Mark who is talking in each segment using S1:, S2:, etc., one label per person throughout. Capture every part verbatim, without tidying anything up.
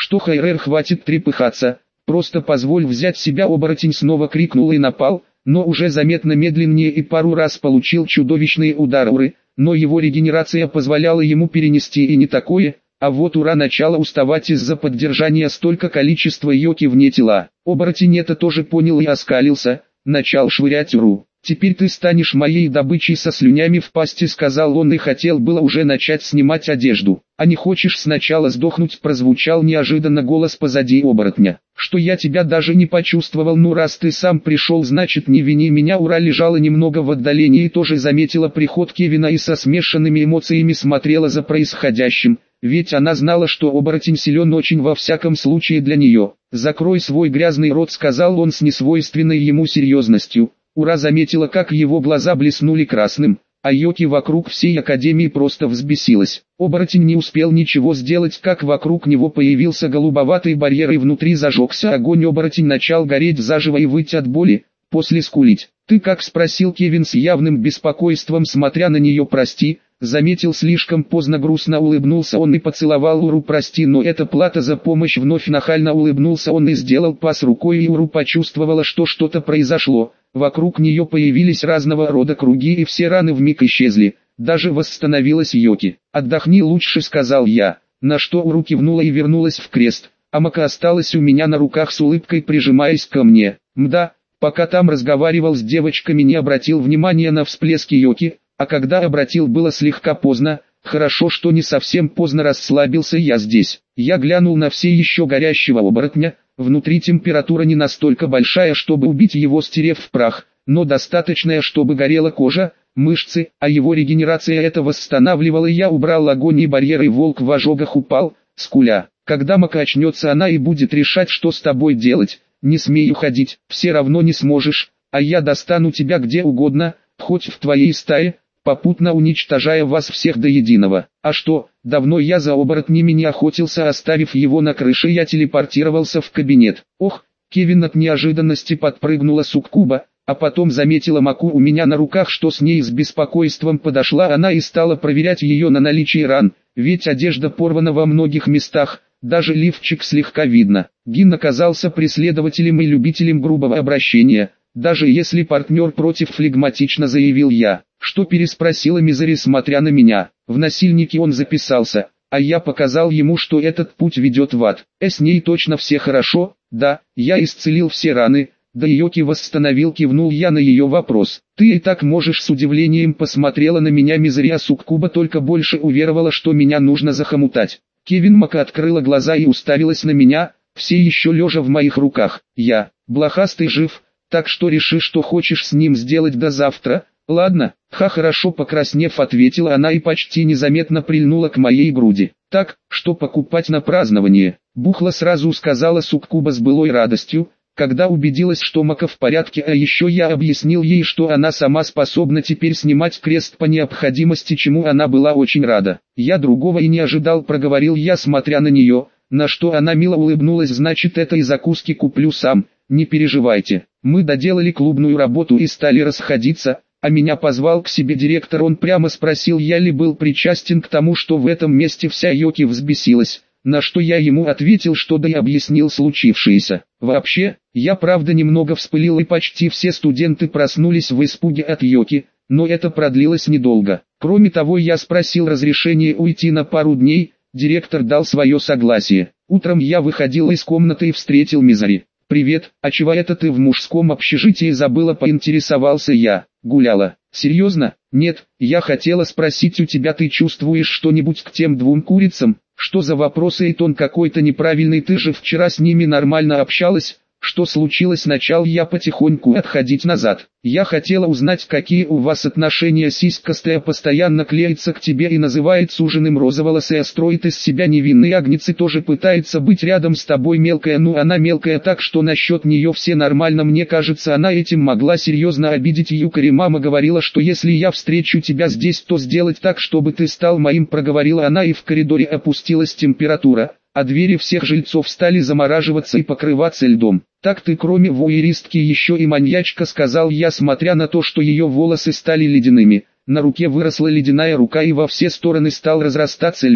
S1: Что Хайрер, хватит трепыхаться, просто позволь взять себя. Оборотень снова крикнул и напал, но уже заметно медленнее и пару раз получил чудовищные удары, но его регенерация позволяла ему перенести и не такое, а вот Ура начала уставать из-за поддержания столько количества йоки вне тела. Оборотень это тоже понял и оскалился, начал швырять Уру. «Теперь ты станешь моей добычей со слюнями в пасти», — сказал он и хотел было уже начать снимать одежду. «А не хочешь сначала сдохнуть?» — прозвучал неожиданно голос позади оборотня. «Что я тебя даже не почувствовал. Ну раз ты сам пришел, значит не вини меня». Ура лежала немного в отдалении и тоже заметила приход Кевина и со смешанными эмоциями смотрела за происходящим, ведь она знала, что оборотень силен очень во всяком случае для нее. «Закрой свой грязный рот», — сказал он с несвойственной ему серьезностью. Ура заметила, как его глаза блеснули красным, а йоки вокруг всей академии просто взбесилась. Оборотень не успел ничего сделать, как вокруг него появился голубоватый барьер и внутри зажегся огонь. Оборотень начал гореть заживо и выть от боли, после скулить. «Ты как?» — спросил Кевин с явным беспокойством, смотря на нее. «Прости», — заметил слишком поздно, грустно улыбнулся он и поцеловал Уру. «Прости, но это плата за помощь». Вновь нахально улыбнулся он и сделал пас рукой, и Уру почувствовала, что что-то произошло. Вокруг нее появились разного рода круги и все раны вмиг исчезли, даже восстановилась йоки. «Отдохни лучше», — сказал я, на что Уру кивнула и вернулась в крест, а Мака осталась у меня на руках с улыбкой, прижимаясь ко мне. Мда, пока там разговаривал с девочками, не обратил внимания на всплески йоки, а когда обратил, было слегка поздно. Хорошо, что не совсем поздно, расслабился я здесь. Я глянул на все еще горящего оборотня. Внутри температура не настолько большая, чтобы убить его, стерев в прах, но достаточная, чтобы горела кожа, мышцы, а его регенерация это восстанавливала. Я убрал огонь и барьер, и волк в ожогах упал, скуля. «Когда Мака очнется, она и будет решать, что с тобой делать. Не смей уходить, все равно не сможешь, а я достану тебя где угодно, хоть в твоей стае, попутно уничтожая вас всех до единого». «А что, давно я за оборотнями не охотился». Оставив его на крыше, я телепортировался в кабинет. Ох, Кевин от неожиданности подпрыгнула суккуба, а потом заметила Маку у меня на руках, что с ней с беспокойством подошла она и стала проверять ее на наличие ран, ведь одежда порвана во многих местах, даже лифчик слегка видно. Гин оказался преследователем и любителем грубого обращения, даже если партнер против, флегматично заявил я. «Что?» — переспросила Мизери, смотря на меня. В насильнике он записался, а я показал ему, что этот путь ведет в ад. «Э, с ней точно все хорошо?» «Да, я исцелил все раны, да йоки восстановил», — кивнул я на ее вопрос. «Ты и так можешь». С удивлением посмотрела на меня Мизери, а суккуба только больше уверовала, что меня нужно захомутать. Кевин Мака открыла глаза и уставилась на меня, все еще лежа в моих руках. «Я, блохастый, жив, так что реши, что хочешь с ним сделать до завтра». «Ладно, ха, хорошо», — покраснев, ответила она и почти незаметно прильнула к моей груди. «Так, что покупать на празднование?» Бухла сразу сказала суккуба с былой радостью, когда убедилась, что Мака в порядке, а еще я объяснил ей, что она сама способна теперь снимать крест по необходимости, чему она была очень рада. «Я другого и не ожидал», — проговорил я, смотря на нее, на что она мило улыбнулась. «Значит, это и закуски куплю сам, не переживайте». Мы доделали клубную работу и стали расходиться. А меня позвал к себе директор. Он прямо спросил, я ли был причастен к тому, что в этом месте вся йоки взбесилась, на что я ему ответил, что да, и объяснил случившееся. Вообще, я правда немного вспылил, и почти все студенты проснулись в испуге от йоки, но это продлилось недолго. Кроме того, я спросил разрешения уйти на пару дней, директор дал свое согласие. Утром я выходил из комнаты и встретил Мизери. «Привет, а чего это ты в мужском общежитии забыла?» — поинтересовался я. «Гуляла». «Серьезно?» «Нет, я хотела спросить у тебя, ты чувствуешь что-нибудь к тем двум курицам?» «Что за вопросы и тон какой-то неправильный, ты же вчера с ними нормально общалась». «Что случилось?» Начал я потихоньку отходить назад. «Я хотела узнать, какие у вас отношения. Сиськастая постоянно клеится к тебе и называет суженым, розоволосая строит из себя невинные агнцы, тоже пытается быть рядом с тобой. Мелкая, ну она мелкая, так что насчет нее все нормально. Мне кажется, она этим могла серьезно обидеть Юкари. Мама говорила, что если я встречу тебя здесь, то сделать так, чтобы ты стал моим», проговорила она, и в коридоре опустилась температура, а двери всех жильцов стали замораживаться и покрываться льдом. «Так ты кроме вуэристки еще и маньячка», — сказал я, смотря на то, что ее волосы стали ледяными. На руке выросла ледяная рука и во все стороны стал разрастаться лед.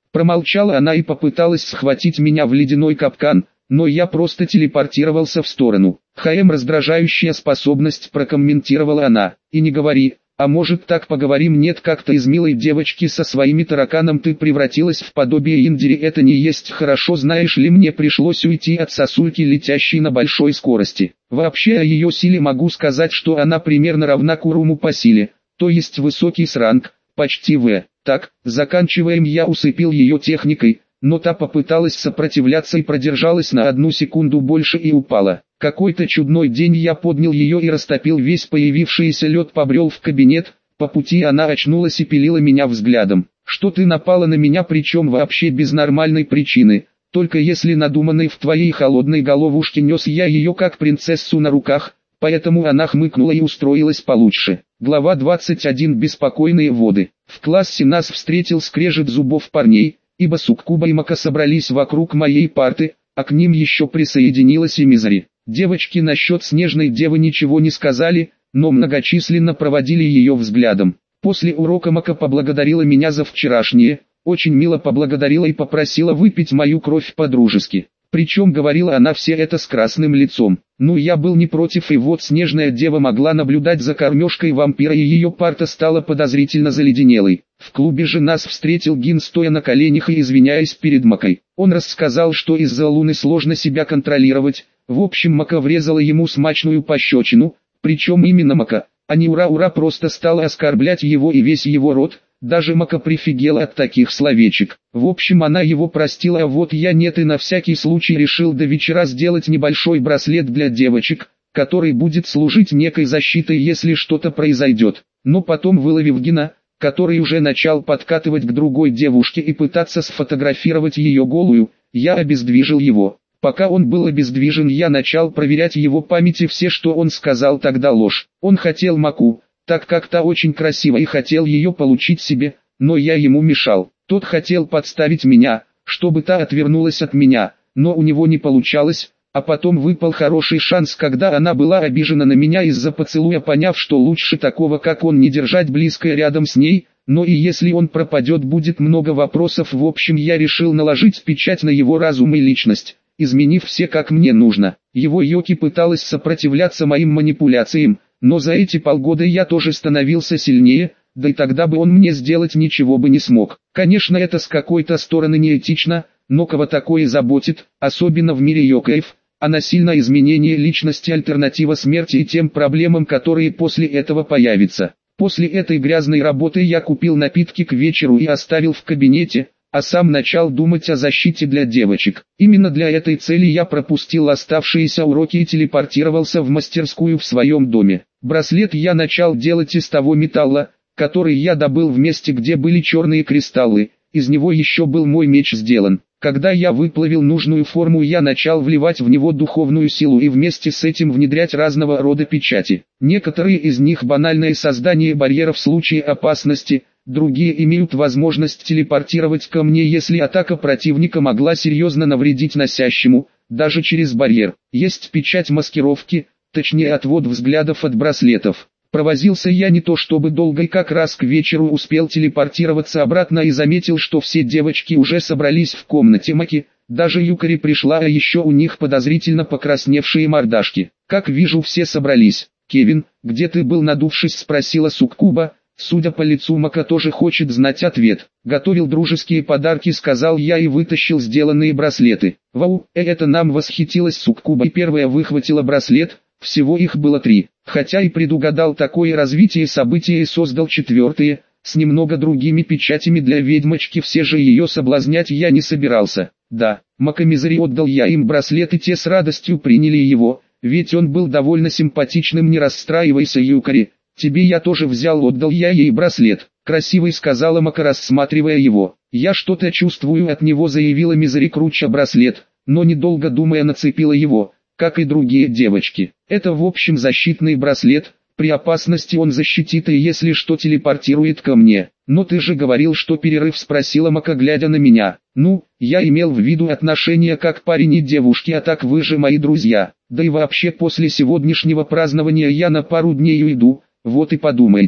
S1: Промолчала она и попыталась схватить меня в ледяной капкан, но я просто телепортировался в сторону. «ХМ, раздражающая способность», прокомментировала она. «И не говори, а может так поговорим?» «Нет, как-то из милой девочки со своими тараканом ты превратилась в подобие Индири, это не есть хорошо, знаешь ли, мне пришлось уйти от сосульки, летящей на большой скорости. Вообще о ее силе могу сказать, что она примерно равна Куруму по силе, то есть высокий с ранг, почти В. Так, заканчиваем». Я усыпил ее техникой, но та попыталась сопротивляться и продержалась на одну секунду больше и упала. Какой-то чудной день, я поднял ее и растопил весь появившийся лед, побрел в кабинет, по пути она очнулась и пилила меня взглядом. «Что ты напала на меня, причем вообще без нормальной причины, только если надуманной в твоей холодной головушке?» Нес я ее как принцессу на руках, поэтому она хмыкнула и устроилась получше. Глава двадцать один. Беспокойные воды. В классе нас встретил скрежет зубов парней, ибо Суккуба и Мака собрались вокруг моей парты, а к ним еще присоединилась и Мизари. Девочки насчет снежной девы ничего не сказали, но многочисленно проводили ее взглядом. После урока Мака поблагодарила меня за вчерашнее, очень мило поблагодарила и попросила выпить мою кровь по-дружески. Причем говорила она все это с красным лицом. Ну, я был не против, и вот снежная дева могла наблюдать за кормежкой вампира, и ее парта стала подозрительно заледенелой. В клубе же нас встретил Гин, стоя на коленях и извиняясь перед Макой. Он рассказал, что из-за луны сложно себя контролировать. В общем, Мака врезала ему смачную пощечину, причем именно Мака, а не ура-ура, просто стала оскорблять его и весь его род. Даже Мака прифигела от таких словечек. В общем, она его простила, а вот я нет, и на всякий случай решил до вечера сделать небольшой браслет для девочек, который будет служить некой защитой, если что-то произойдет. Но потом, выловив Гина, который уже начал подкатывать к другой девушке и пытаться сфотографировать ее голую, я обездвижил его. Пока он был обездвижен, я начал проверять его память, и все, что он сказал тогда, ложь. Он хотел Маку, так как та очень красива, и хотел ее получить себе, но я ему мешал. Тот хотел подставить меня, чтобы та отвернулась от меня, но у него не получалось, а потом выпал хороший шанс, когда она была обижена на меня из-за поцелуя, поняв, что лучше такого, как он, не держать близко рядом с ней, но и если он пропадет, будет много вопросов. В общем, я решил наложить печать на его разум и личность, изменив все как мне нужно. Его Йоки пыталась сопротивляться моим манипуляциям, но за эти полгода я тоже становился сильнее, да и тогда бы он мне сделать ничего бы не смог. Конечно, это с какой-то стороны неэтично, но кого такое заботит, особенно в мире йокаев, а насильное изменение личности альтернатива смерти и тем проблемам, которые после этого появятся. После этой грязной работы я купил напитки к вечеру и оставил в кабинете, а сам начал думать о защите для девочек. Именно для этой цели я пропустил оставшиеся уроки и телепортировался в мастерскую в своем доме. Браслет я начал делать из того металла, который я добыл в месте, где были черные кристаллы, из него еще был мой меч сделан. Когда я выплавил нужную форму, я начал вливать в него духовную силу и вместе с этим внедрять разного рода печати. Некоторые из них банальное создание барьеров в случае опасности, другие имеют возможность телепортировать ко мне, если атака противника могла серьезно навредить носящему, даже через барьер. Есть печать маскировки, точнее отвод взглядов от браслетов. Провозился я не то чтобы долго, и как раз к вечеру успел телепортироваться обратно и заметил, что все девочки уже собрались в комнате Маки, даже Юкари пришла, а еще у них подозрительно покрасневшие мордашки. Как вижу, все собрались. «Кевин, где ты был?» — надувшись, спросила Суккуба. Судя по лицу, Мака тоже хочет знать ответ. «Готовил дружеские подарки», — сказал я и вытащил сделанные браслеты. «Вау, э, это нам!» — восхитилась Суккуба и первая выхватила браслет. Всего их было три. Хотя и предугадал такое развитие событий и создал четвертые, с немного другими печатями для ведьмочки, все же ее соблазнять я не собирался. Да, Мака Мизари отдал я им браслет, и те с радостью приняли его, ведь он был довольно симпатичным. «Не расстраивайся, Юкари, тебе я тоже взял», — отдал я ей браслет. «Красивый», — сказала Мака, рассматривая его. «Я что-то чувствую от него», — заявила Мизари, круча браслет, но недолго думая нацепила его, как и другие девочки. «Это в общем защитный браслет, при опасности он защитит и если что телепортирует ко мне». «Но ты же говорил, что перерыв?» — спросила Мака, глядя на меня. «Ну, я имел в виду отношения как парень и девушки, а так вы же мои друзья. Да и вообще после сегодняшнего празднования я на пару дней уйду, вот и подумайте».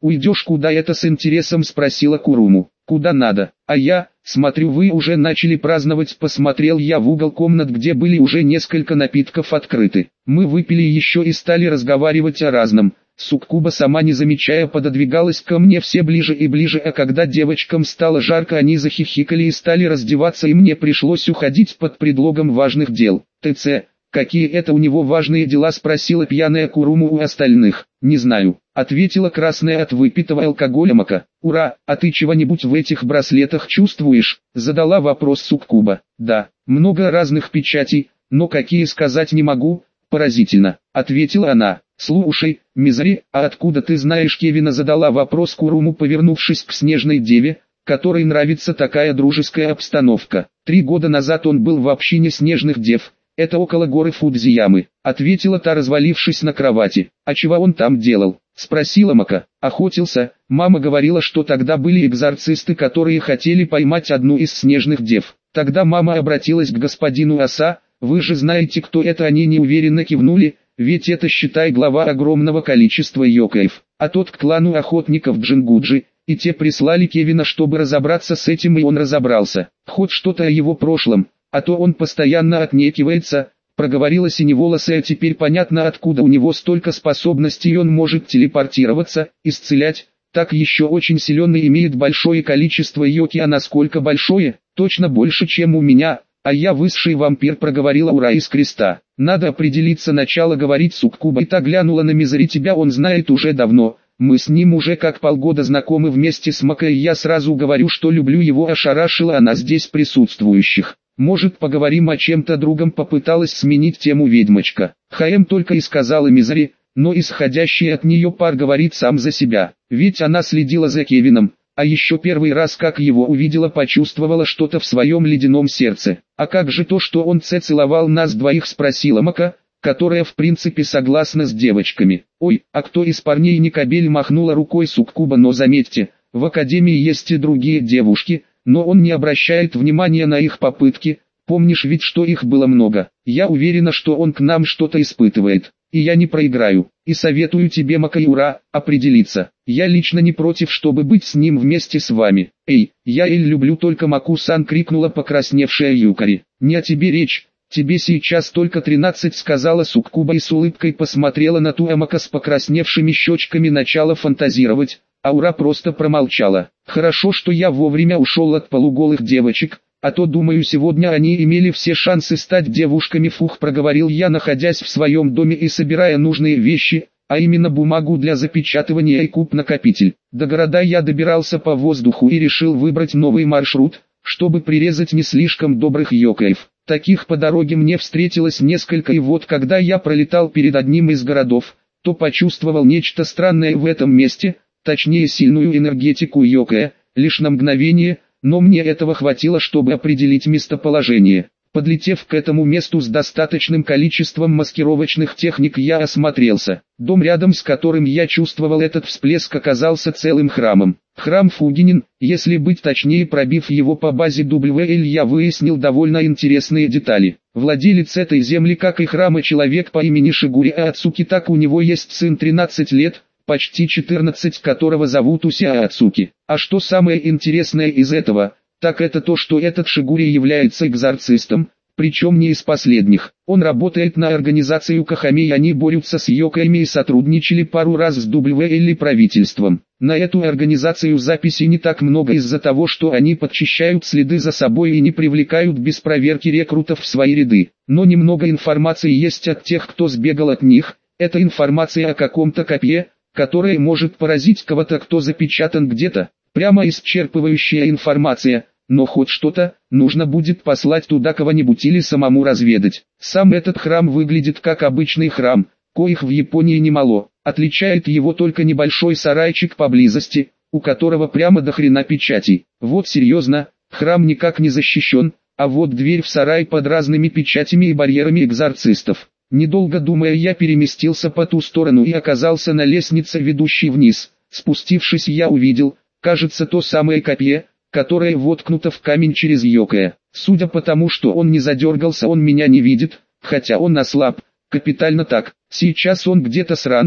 S1: «Уйдешь куда это?» — с интересом спросила Куруму. «Куда надо? А я, смотрю, вы уже начали праздновать». Посмотрел я в угол комнат, где были уже несколько напитков открыты. Мы выпили еще и стали разговаривать о разном. Суккуба, сама не замечая, пододвигалась ко мне все ближе и ближе, а когда девочкам стало жарко, они захихикали и стали раздеваться, и мне пришлось уходить под предлогом важных дел. «ТЦ, какие это у него важные дела?» — спросила пьяная Куруму у остальных. «Не знаю», — ответила красная от выпитого алкоголя Мака. «Ура, а ты чего-нибудь в этих браслетах чувствуешь?» — задала вопрос Суккуба. «Да, много разных печатей, но какие сказать не могу». «Поразительно», — ответила она. «Слушай, Мизери, а откуда ты знаешь Кевина?» — задала вопрос Куруму, повернувшись к Снежной Деве, которой нравится такая дружеская обстановка. «Три года назад он был в общине Снежных Дев, это около горы Фудзиямы», — ответила та, развалившись на кровати. «А чего он там делал?» — спросила Мака. «Охотился. Мама говорила, что тогда были экзорцисты, которые хотели поймать одну из Снежных Дев. Тогда мама обратилась к господину Оса. Вы же знаете, кто это?» Они неуверенно кивнули. «Ведь это, считай, глава огромного количества йокаев, а тот к клану охотников Джингуджи, и те прислали Кевина, чтобы разобраться с этим, и он разобрался. Хоть что-то о его прошлом, а то он постоянно отнекивается», — проговорила Синеволосая. «А теперь понятно, откуда у него столько способностей, он может телепортироваться, исцелять, так еще очень силен и имеет большое количество йоки». «А насколько большое?» «Точно больше, чем у меня. А я высший вампир», — проговорила Ура из Креста. «Надо определиться», — начала говорить Суккуба, и та глянула на Мизери. «Тебя он знает уже давно, мы с ним уже как полгода знакомы вместе с Макой, и я сразу говорю, что люблю его». Ошарашила она здесь присутствующих. «Может, поговорим о чем-то другом?» — попыталась сменить тему ведьмочка. «ХМ», — только и сказала Мизери, но исходящий от нее пар говорит сам за себя. Ведь она следила за Кевином. А еще первый раз, как его увидела, почувствовала что-то в своем ледяном сердце. «А как же то, что он целовал нас двоих?» — спросила Мака, которая в принципе согласна с девочками. «Ой, а кто из парней не кобель?» — махнула рукой Суккуба. «Но заметьте, в академии есть и другие девушки, но он не обращает внимания на их попытки. Помнишь ведь, что их было много? Я уверена, что он к нам что-то испытывает. И я не проиграю, и советую тебе, Мака и Ура, определиться. Я лично не против, чтобы быть с ним вместе с вами». «Эй, я Эль люблю только Маку-сан!» — крикнула покрасневшая Юкари. «Не о тебе речь, тебе сейчас только тринадцать», — сказала Суккуба и с улыбкой посмотрела на Туэмака с покрасневшими щечками. Начала фантазировать, а Ура просто промолчала. «Хорошо, что я вовремя ушел от полуголых девочек, а то, думаю, сегодня они имели все шансы стать девушками». «Фух», — проговорил я, находясь в своем доме и собирая нужные вещи, а именно бумагу для запечатывания и куб-накопитель. До города я добирался по воздуху и решил выбрать новый маршрут, чтобы прирезать не слишком добрых йокаев. Таких по дороге мне встретилось несколько, и вот когда я пролетал перед одним из городов, то почувствовал нечто странное в этом месте, точнее сильную энергетику йокая, лишь на мгновение, но мне этого хватило, чтобы определить местоположение. Подлетев к этому месту с достаточным количеством маскировочных техник, я осмотрелся. Дом, рядом с которым я чувствовал этот всплеск, оказался целым храмом. Храм Фугинин, если быть точнее, пробив его по базе дабл ю эл, я выяснил довольно интересные детали. Владелец этой земли, как и храма, человек по имени Шигури Ацуки. Так, у него есть сын тринадцать лет, почти четырнадцать, которого зовут Уся Ацуки. А что самое интересное из этого, так это то, что этот Шигури является экзорцистом, причем не из последних. Он работает на организацию Кахами, и они борются с йокаями и сотрудничали пару раз с дабл ю эл и правительством. На эту организацию записей не так много из-за того, что они подчищают следы за собой и не привлекают без проверки рекрутов в свои ряды. Но немного информации есть от тех, кто сбегал от них. Это информация о каком-то копье, которое может поразить кого-то, кто запечатан где-то. Прямо исчерпывающая информация. Но хоть что-то, нужно будет послать туда кого-нибудь или самому разведать. Сам этот храм выглядит как обычный храм, коих в Японии немало. Отличает его только небольшой сарайчик поблизости, у которого прямо до хрена печатей. Вот серьезно, храм никак не защищен, а вот дверь в сарай под разными печатями и барьерами экзорцистов. Недолго думая, я переместился по ту сторону и оказался на лестнице, ведущей вниз. Спустившись, я увидел, кажется, то самое копье, которое воткнуто в камень через йокая. Судя по тому, что он не задергался, он меня не видит, хотя он ослаб, капитально так. Сейчас он где-то с ранга,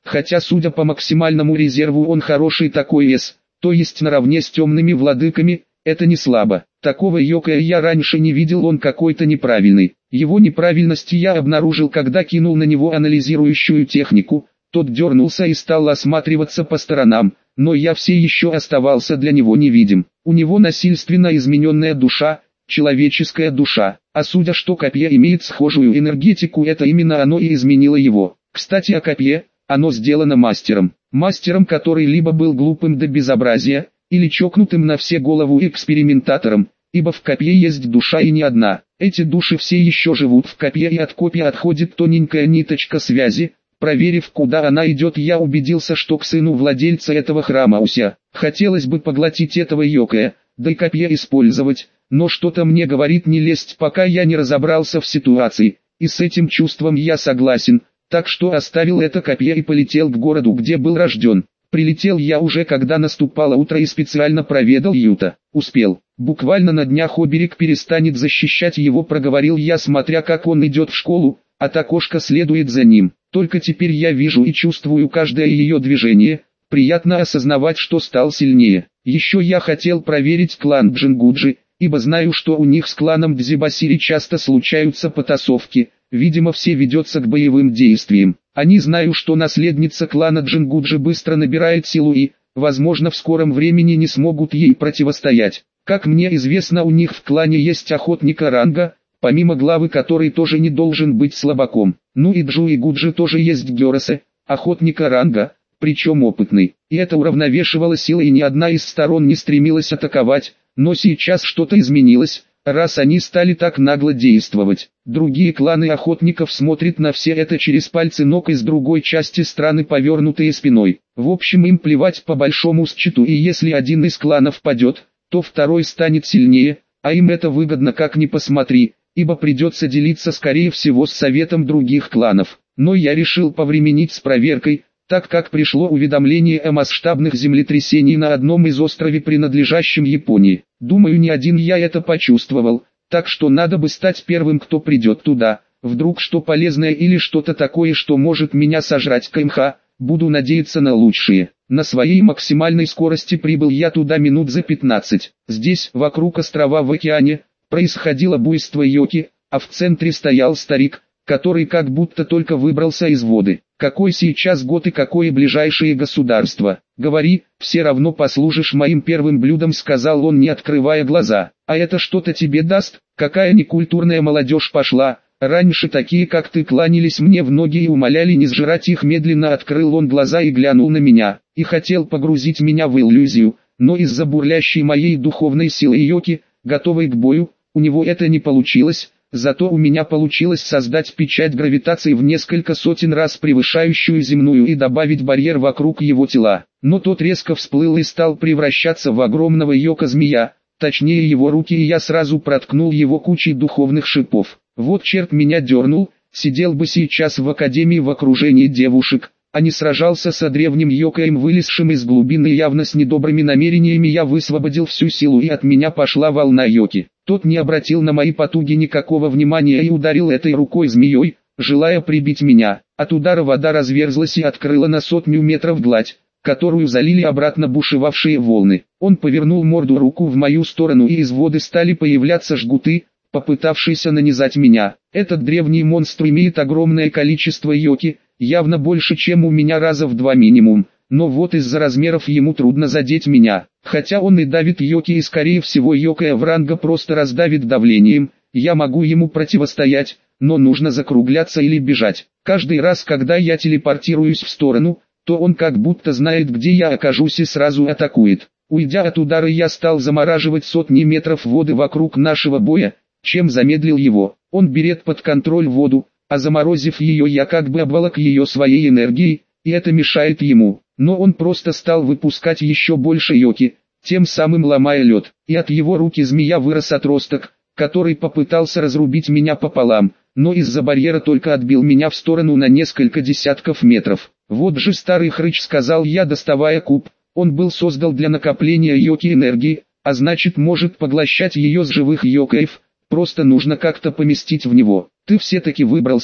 S1: хотя судя по максимальному резерву он хороший такой вес, то есть наравне с темными владыками, это не слабо. Такого йокая я раньше не видел, он какой-то неправильный. Его неправильность я обнаружил, когда кинул на него анализирующую технику, тот дернулся и стал осматриваться по сторонам, но я все еще оставался для него невидим. У него насильственно измененная душа, человеческая душа, а судя что копье имеет схожую энергетику, это именно оно и изменило его. Кстати о копье, оно сделано мастером. Мастером, который либо был глупым до безобразия, или чокнутым на все голову экспериментатором, ибо в копье есть душа и не одна. Эти души все еще живут в копье, и от копья отходит тоненькая ниточка связи. Проверив, куда она идет, я убедился, что к сыну владельца этого храма Уся. Хотелось бы поглотить этого йокая, да и копье использовать, но что-то мне говорит не лезть, пока я не разобрался в ситуации, и с этим чувством я согласен, так что оставил это копье и полетел к городу, где был рожден. Прилетел я уже когда наступало утро и специально проведал Юта. Успел. Буквально на днях оберег перестанет защищать его, проговорил я, смотря как он идет в школу, а та кошка следует за ним. Только теперь я вижу и чувствую каждое ее движение, приятно осознавать, что стал сильнее. Еще я хотел проверить клан Джингуджи, ибо знаю, что у них с кланом Дзибасири часто случаются потасовки, видимо все ведется к боевым действиям. Они знают, что наследница клана Джингуджи быстро набирает силу и, возможно, в скором времени не смогут ей противостоять. Как мне известно, у них в клане есть охотника ранга, помимо главы, который тоже не должен быть слабаком. Ну и Джу и Гуджи тоже есть гёросы, охотника ранга, причем опытный. И это уравновешивало силы, и ни одна из сторон не стремилась атаковать, но сейчас что-то изменилось, раз они стали так нагло действовать. Другие кланы охотников смотрят на все это через пальцы ног из другой части страны, повернутые спиной. В общем, им плевать по большому счету, и если один из кланов падет, то второй станет сильнее, а им это выгодно как ни посмотри, ибо придется делиться скорее всего с советом других кланов. Но я решил повременить с проверкой, так как пришло уведомление о масштабных землетрясениях на одном из островов, принадлежащем Японии. Думаю, не один я это почувствовал, так что надо бы стать первым, кто придет туда. Вдруг что полезное или что-то такое, что может меня сожрать. КМХ, буду надеяться на лучшее. На своей максимальной скорости прибыл я туда минут за пятнадцать. Здесь, вокруг острова в океане, происходило буйство йоки, а в центре стоял старик, который как будто только выбрался из воды. Какой сейчас год и какое ближайшее государство? Говори, все равно послужишь моим первым блюдом, сказал он, не открывая глаза. А это что-то тебе даст? Какая некультурная молодежь пошла. Раньше такие, как ты, кланялись мне в ноги и умоляли не сжирать их. Медленно открыл он глаза и глянул на меня, и хотел погрузить меня в иллюзию, но из-за бурлящей моей духовной силы йоки, готовой к бою, у него это не получилось. Зато у меня получилось создать печать гравитации в несколько сотен раз превышающую земную и добавить барьер вокруг его тела. Но тот резко всплыл и стал превращаться в огромного йока-змея, точнее его руки, и я сразу проткнул его кучей духовных шипов. Вот черт меня дернул, сидел бы сейчас в академии в окружении девушек, а не сражался со древним йокаем, вылезшим из глубины явно с недобрыми намерениями. Я высвободил всю силу, и от меня пошла волна йоки. Тот не обратил на мои потуги никакого внимания и ударил этой рукой змеей, желая прибить меня. От удара вода разверзлась и открыла на сотню метров гладь, которую залили обратно бушевавшие волны. Он повернул морду руку в мою сторону, и из воды стали появляться жгуты, попытавшиеся нанизать меня. Этот древний монстр имеет огромное количество йоки, явно больше, чем у меня, раза в два минимум. Но вот из-за размеров ему трудно задеть меня. Хотя он и давит йоки, и скорее всего йокая в ранга просто раздавит давлением, я могу ему противостоять, но нужно закругляться или бежать. Каждый раз, когда я телепортируюсь в сторону, то он как будто знает, где я окажусь, и сразу атакует. Уйдя от удара, я стал замораживать сотни метров воды вокруг нашего боя, чем замедлил его. Он берет под контроль воду, а заморозив ее, я как бы обволок ее своей энергией, и это мешает ему. Но он просто стал выпускать еще больше йоки, тем самым ломая лед. И от его руки змея вырос отросток, который попытался разрубить меня пополам, но из-за барьера только отбил меня в сторону на несколько десятков метров. Вот же старый хрыч, сказал я, доставая куб. Он был создан для накопления йоки энергии, а значит может поглощать ее с живых йокаев, просто нужно как-то поместить в него. Ты все-таки выбрался,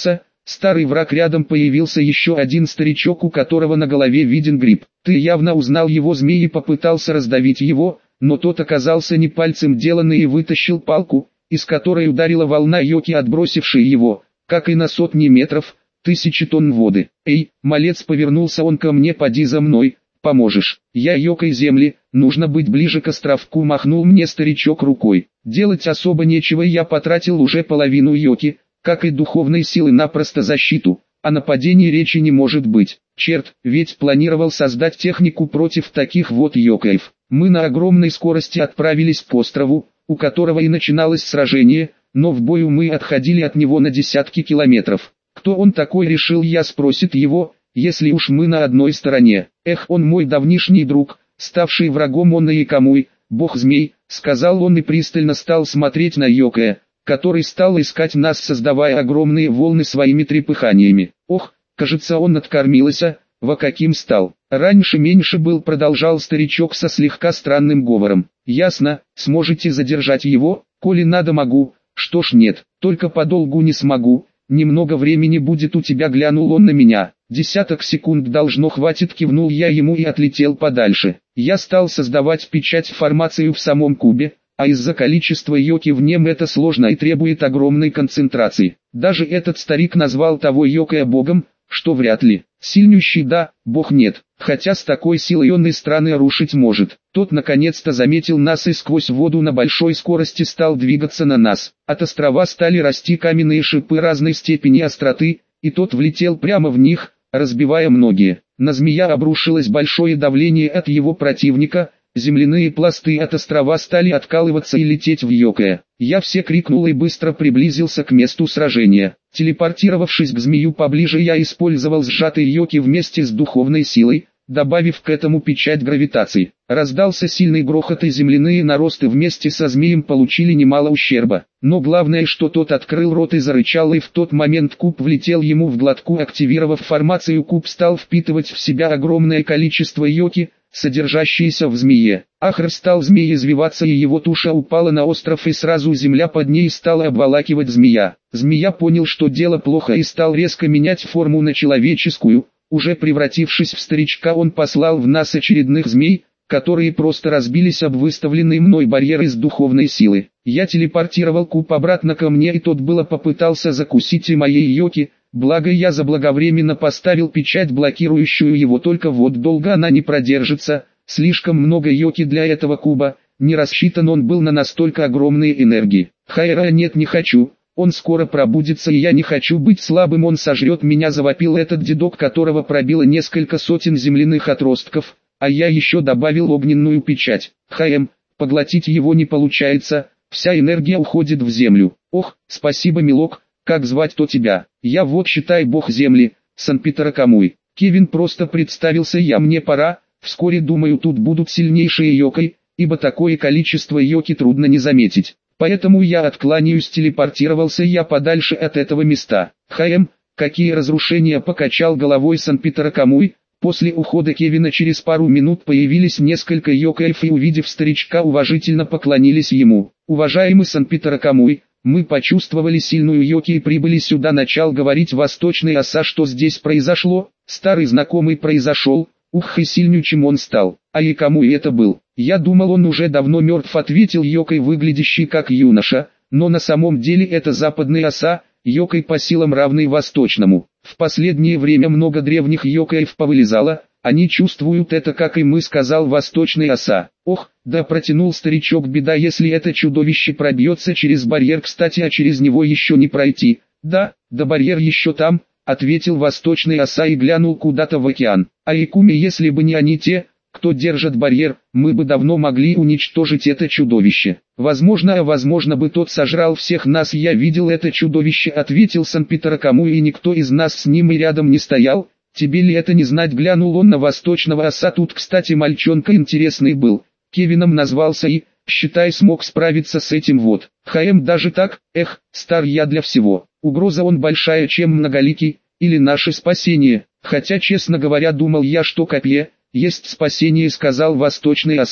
S1: Старый враг рядом появился еще один старичок, у которого на голове виден гриб. Ты явно узнал его змей и попытался раздавить его, но тот оказался не пальцем деланный и вытащил палку, из которой ударила волна Йоки, отбросившая его, как и на сотни метров, тысячи тонн воды. Эй, малец, повернулся он ко мне, поди за мной, поможешь. Я Йокой земли, нужно быть ближе к островку, махнул мне старичок рукой. Делать особо нечего, я потратил уже половину Йоки, как и духовной силы, на просто защиту, о нападении речи не может быть. Черт, ведь планировал создать технику против таких вот Йокаев. Мы на огромной скорости отправились к острову, у которого и начиналось сражение, но в бою мы отходили от него на десятки километров. Кто он такой, решил я, спросит его, если уж мы на одной стороне. Эх, он мой давнишний друг, ставший врагом он и Камуй, бог змей, сказал он и пристально стал смотреть на Йокая, который стал искать нас, создавая огромные волны своими трепыханиями. Ох, кажется, он откормился, во каким стал. Раньше меньше был, продолжал старичок со слегка странным говором. Ясно, сможете задержать его, коли надо могу, что ж нет, только подолгу не смогу, немного времени будет у тебя, глянул он на меня. Десяток секунд должно хватит, кивнул я ему и отлетел подальше. Я стал создавать печать-формацию в самом кубе, а из-за количества Йоки в нем это сложно и требует огромной концентрации. Даже этот старик назвал того Йокая богом, что вряд ли. Сильнющий да, бог нет, хотя с такой силой он и страны рушить может. Тот наконец-то заметил нас и сквозь воду на большой скорости стал двигаться на нас. От острова стали расти каменные шипы разной степени остроты, и тот влетел прямо в них, разбивая многие. На змея обрушилось большое давление от его противника, земляные пласты от острова стали откалываться и лететь в Йокая. Я все крикнул и быстро приблизился к месту сражения. Телепортировавшись к змею поближе, я использовал сжатый Йоки вместе с духовной силой, добавив к этому печать гравитации. Раздался сильный грохот, и земляные наросты вместе со змеем получили немало ущерба. Но главное, что тот открыл рот и зарычал, и в тот момент куб влетел ему в глотку. Активировав формацию, куб стал впитывать в себя огромное количество Йоки, содержащиеся в змее. Ахр стал змей извиваться, и его туша упала на остров, и сразу земля под ней стала обволакивать змея. Змея понял, что дело плохо, и стал резко менять форму на человеческую. Уже превратившись в старичка, он послал в нас очередных змей, которые просто разбились об выставленный мной барьер из духовной силы. Я телепортировал куб обратно ко мне, и тот было попытался закусить и моей Йоки, благо я заблаговременно поставил печать, блокирующую его, только вот долго она не продержится, слишком много Йоки для этого куба, не рассчитан он был на настолько огромные энергии. Хайра, нет, не хочу. Он скоро пробудится, и я не хочу быть слабым, он сожрет меня, завопил этот дедок, которого пробило несколько сотен земляных отростков, а я еще добавил огненную печать. Хаем, поглотить его не получается, вся энергия уходит в землю. Ох, спасибо, милок, как звать-то тебя? Я вот, считай, бог земли, Санпитаракамуй. Кевин просто представился я, мне пора, вскоре, думаю, тут будут сильнейшие Йокой, ибо такое количество Йоки трудно не заметить. Поэтому я откланяюсь, телепортировался я подальше от этого места. Хаем, какие разрушения, покачал головой Санпитаракамуй. После ухода Кевина через пару минут появились несколько Йокаев и, увидев старичка, уважительно поклонились ему. Уважаемый Санпитаракамуй, мы почувствовали сильную Йоки и прибыли сюда, начал говорить восточный оса. Что здесь произошло? Старый знакомый произошел. Ух, и сильнючим он стал. А и кому и это был? Я думал, он уже давно мертв, ответил Йокай, выглядящий как юноша, но на самом деле это западный оса, Йокай по силам равный восточному. В последнее время много древних Йокаев повылезало, они чувствуют это, как и мы, сказал восточный оса. Ох, да, протянул старичок, беда, если это чудовище пробьется через барьер, кстати, а через него еще не пройти. Да, да, барьер еще там, ответил восточный оса и глянул куда-то в океан. А Икуми, если бы не они те, кто держит барьер, мы бы давно могли уничтожить это чудовище. Возможно, а возможно бы тот сожрал всех нас. Я видел это чудовище, ответил Санпитаракамуй, и никто из нас с ним и рядом не стоял. Тебе ли это не знать, глянул он на восточного оса. Тут, кстати, мальчонка интересный был. Кевином назвался и, считай, смог справиться с этим вот. Хаем, даже так? Эх, стар я для всего. Угроза он большая, чем многоликий, или наше спасение. Хотя, честно говоря, думал я, что копье есть спасение, сказал восточный оса.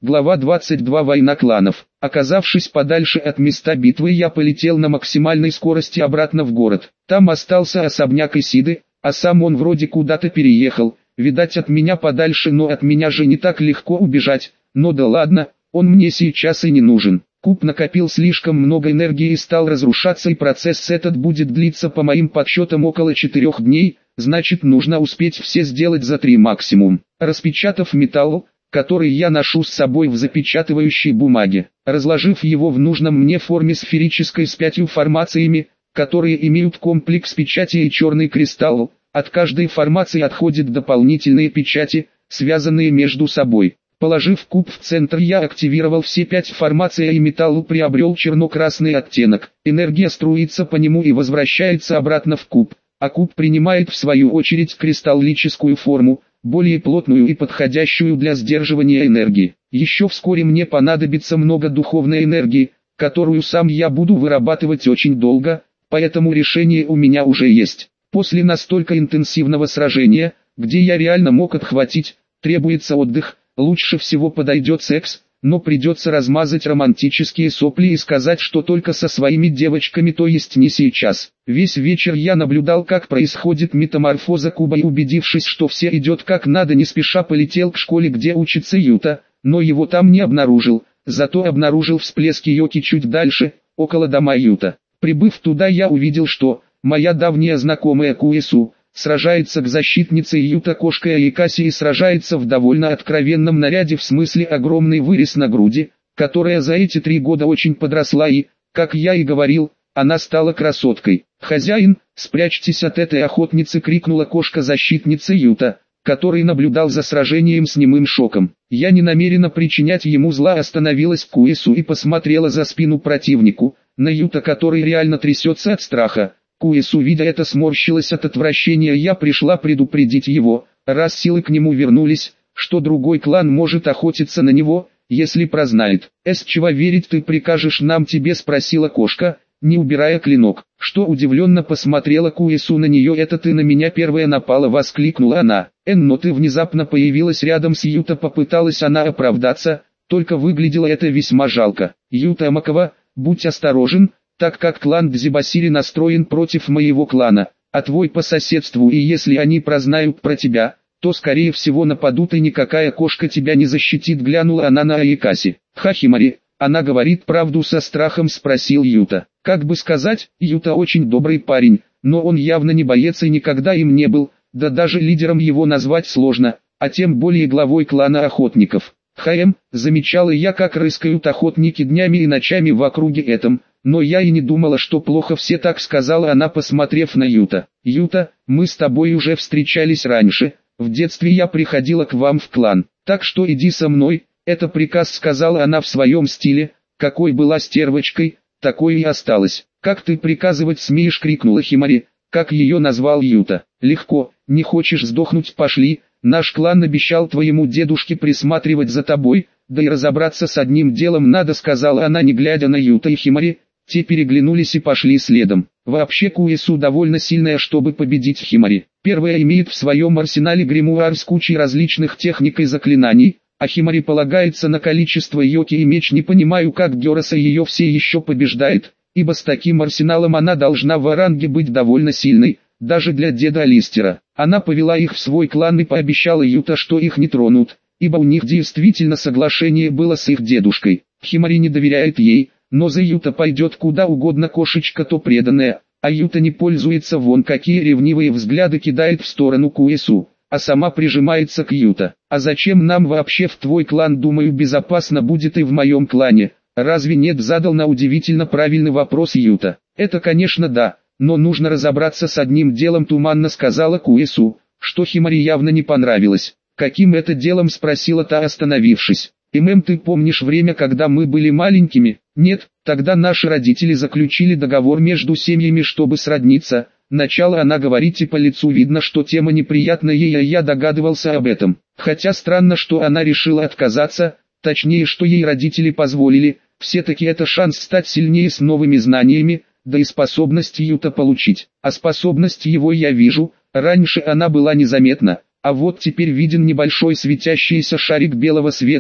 S1: Глава двадцать два. Война кланов. Оказавшись подальше от места битвы, я полетел на максимальной скорости обратно в город. Там остался особняк Исиды, а сам он вроде куда-то переехал. Видать, от меня подальше, но от меня же не так легко убежать. Но да ладно, он мне сейчас и не нужен. Куб накопил слишком много энергии и стал разрушаться, и процесс этот будет длиться по моим подсчетам около четырех дней, значит нужно успеть все сделать за три максимум. Распечатав металл, который я ношу с собой в запечатывающей бумаге, разложив его в нужном мне форме сферической с пятью формациями, которые имеют комплекс печати и черный кристалл, от каждой формации отходят дополнительные печати, связанные между собой. Положив куб в центр, я активировал все пять формаций, и металл приобрел черно-красный оттенок. Энергия струится по нему и возвращается обратно в куб, а куб принимает в свою очередь кристаллическую форму, более плотную и подходящую для сдерживания энергии. Еще вскоре мне понадобится много духовной энергии, которую сам я буду вырабатывать очень долго, поэтому решение у меня уже есть. После настолько интенсивного сражения, где я реально мог отхватить, требуется отдых. Лучше всего подойдет секс, но придется размазать романтические сопли и сказать, что только со своими девочками, то есть не сейчас. Весь вечер я наблюдал, как происходит метаморфоза куба, и убедившись, что все идет как надо, не спеша полетел к школе, где учится Юта, но его там не обнаружил, зато обнаружил всплески Йоки чуть дальше, около дома Юта. Прибыв туда, я увидел, что моя давняя знакомая Куэсу сражается к защитнице Юта кошкой Аякаси и сражается в довольно откровенном наряде, в смысле огромный вырез на груди, которая за эти три года очень подросла и, как я и говорил, она стала красоткой. «Хозяин, спрячьтесь от этой охотницы!» — крикнула кошка-защитница Юта, который наблюдал за сражением с немым шоком. Я не намерена причинять ему зла, остановилась Куэсу и посмотрела за спину противнику, на Юта, который реально трясется от страха. Куэсу, видя это, сморщилась от отвращения. Я пришла предупредить его, раз силы к нему вернулись, что другой клан может охотиться на него, если прознает. «С чего верить ты прикажешь нам тебе?» — спросила кошка, не убирая клинок. Что удивленно посмотрела Куэсу на нее. «Это ты на меня первая напала!» — воскликнула она. «Эн, но ты внезапно появилась рядом с Юта!» — попыталась она оправдаться, только выглядело это весьма жалко. «Юта Амакова, будь осторожен, так как клан Дзибасири настроен против моего клана, а твой по соседству, и если они прознают про тебя, то скорее всего нападут, и никакая кошка тебя не защитит», — глянула она на Аякаси. «Хахимари, она говорит правду?» — со страхом спросил Юта. Как бы сказать, Юта очень добрый парень, но он явно не боец и никогда им не был, да даже лидером его назвать сложно, а тем более главой клана охотников. «Хм, замечала я, как рыскают охотники днями и ночами в округе этом, но я и не думала, что плохо все», — так сказала она, посмотрев на Юта. «Юта, мы с тобой уже встречались раньше, в детстве я приходила к вам в клан, так что иди со мной, это приказ», — сказала она в своем стиле, какой была стервочкой, такой и осталась. «Как ты приказывать смеешь?» — крикнула Химари, как ее назвал Юта. «Легко, не хочешь сдохнуть? Пошли, наш клан обещал твоему дедушке присматривать за тобой, да и разобраться с одним делом надо», — сказала она, не глядя на Юта и Химари. Те переглянулись и пошли следом. Вообще Куэсу довольно сильная, чтобы победить Химари. Первая имеет в своем арсенале гримуар с кучей различных техник и заклинаний, а Химари полагается на количество Йоки и меч. Не понимаю, как Гераса ее все еще побеждает, ибо с таким арсеналом она должна в ранге быть довольно сильной, даже для деда Алистера. Она повела их в свой клан и пообещала Юта, что их не тронут, ибо у них действительно соглашение было с их дедушкой. Химари не доверяет ей, но за Юта пойдет куда угодно, кошечка то преданная, а Юта не пользуется, вон какие ревнивые взгляды кидает в сторону Куэсу, а сама прижимается к Юта. «А зачем нам вообще в твой клан? Думаю, безопасно будет и в моем клане. Разве нет?» — задал на удивительно правильный вопрос Юта. «Это, конечно, да, но нужно разобраться с одним делом», — туманно сказала Куэсу, что Химари явно не понравилось. «Каким это делом?» — спросила та, остановившись. «Мм, ты помнишь время, когда мы были маленькими?» «Нет, тогда наши родители заключили договор между семьями, чтобы сродниться». Начала она говорить, и по лицу видно, что тема неприятна ей, а я догадывался об этом. Хотя странно, что она решила отказаться, точнее, что ей родители позволили. Все-таки это шанс стать сильнее с новыми знаниями, да и способность Юта получить. А способность его я вижу, раньше она была незаметна, а вот теперь виден небольшой светящийся шарик белого света.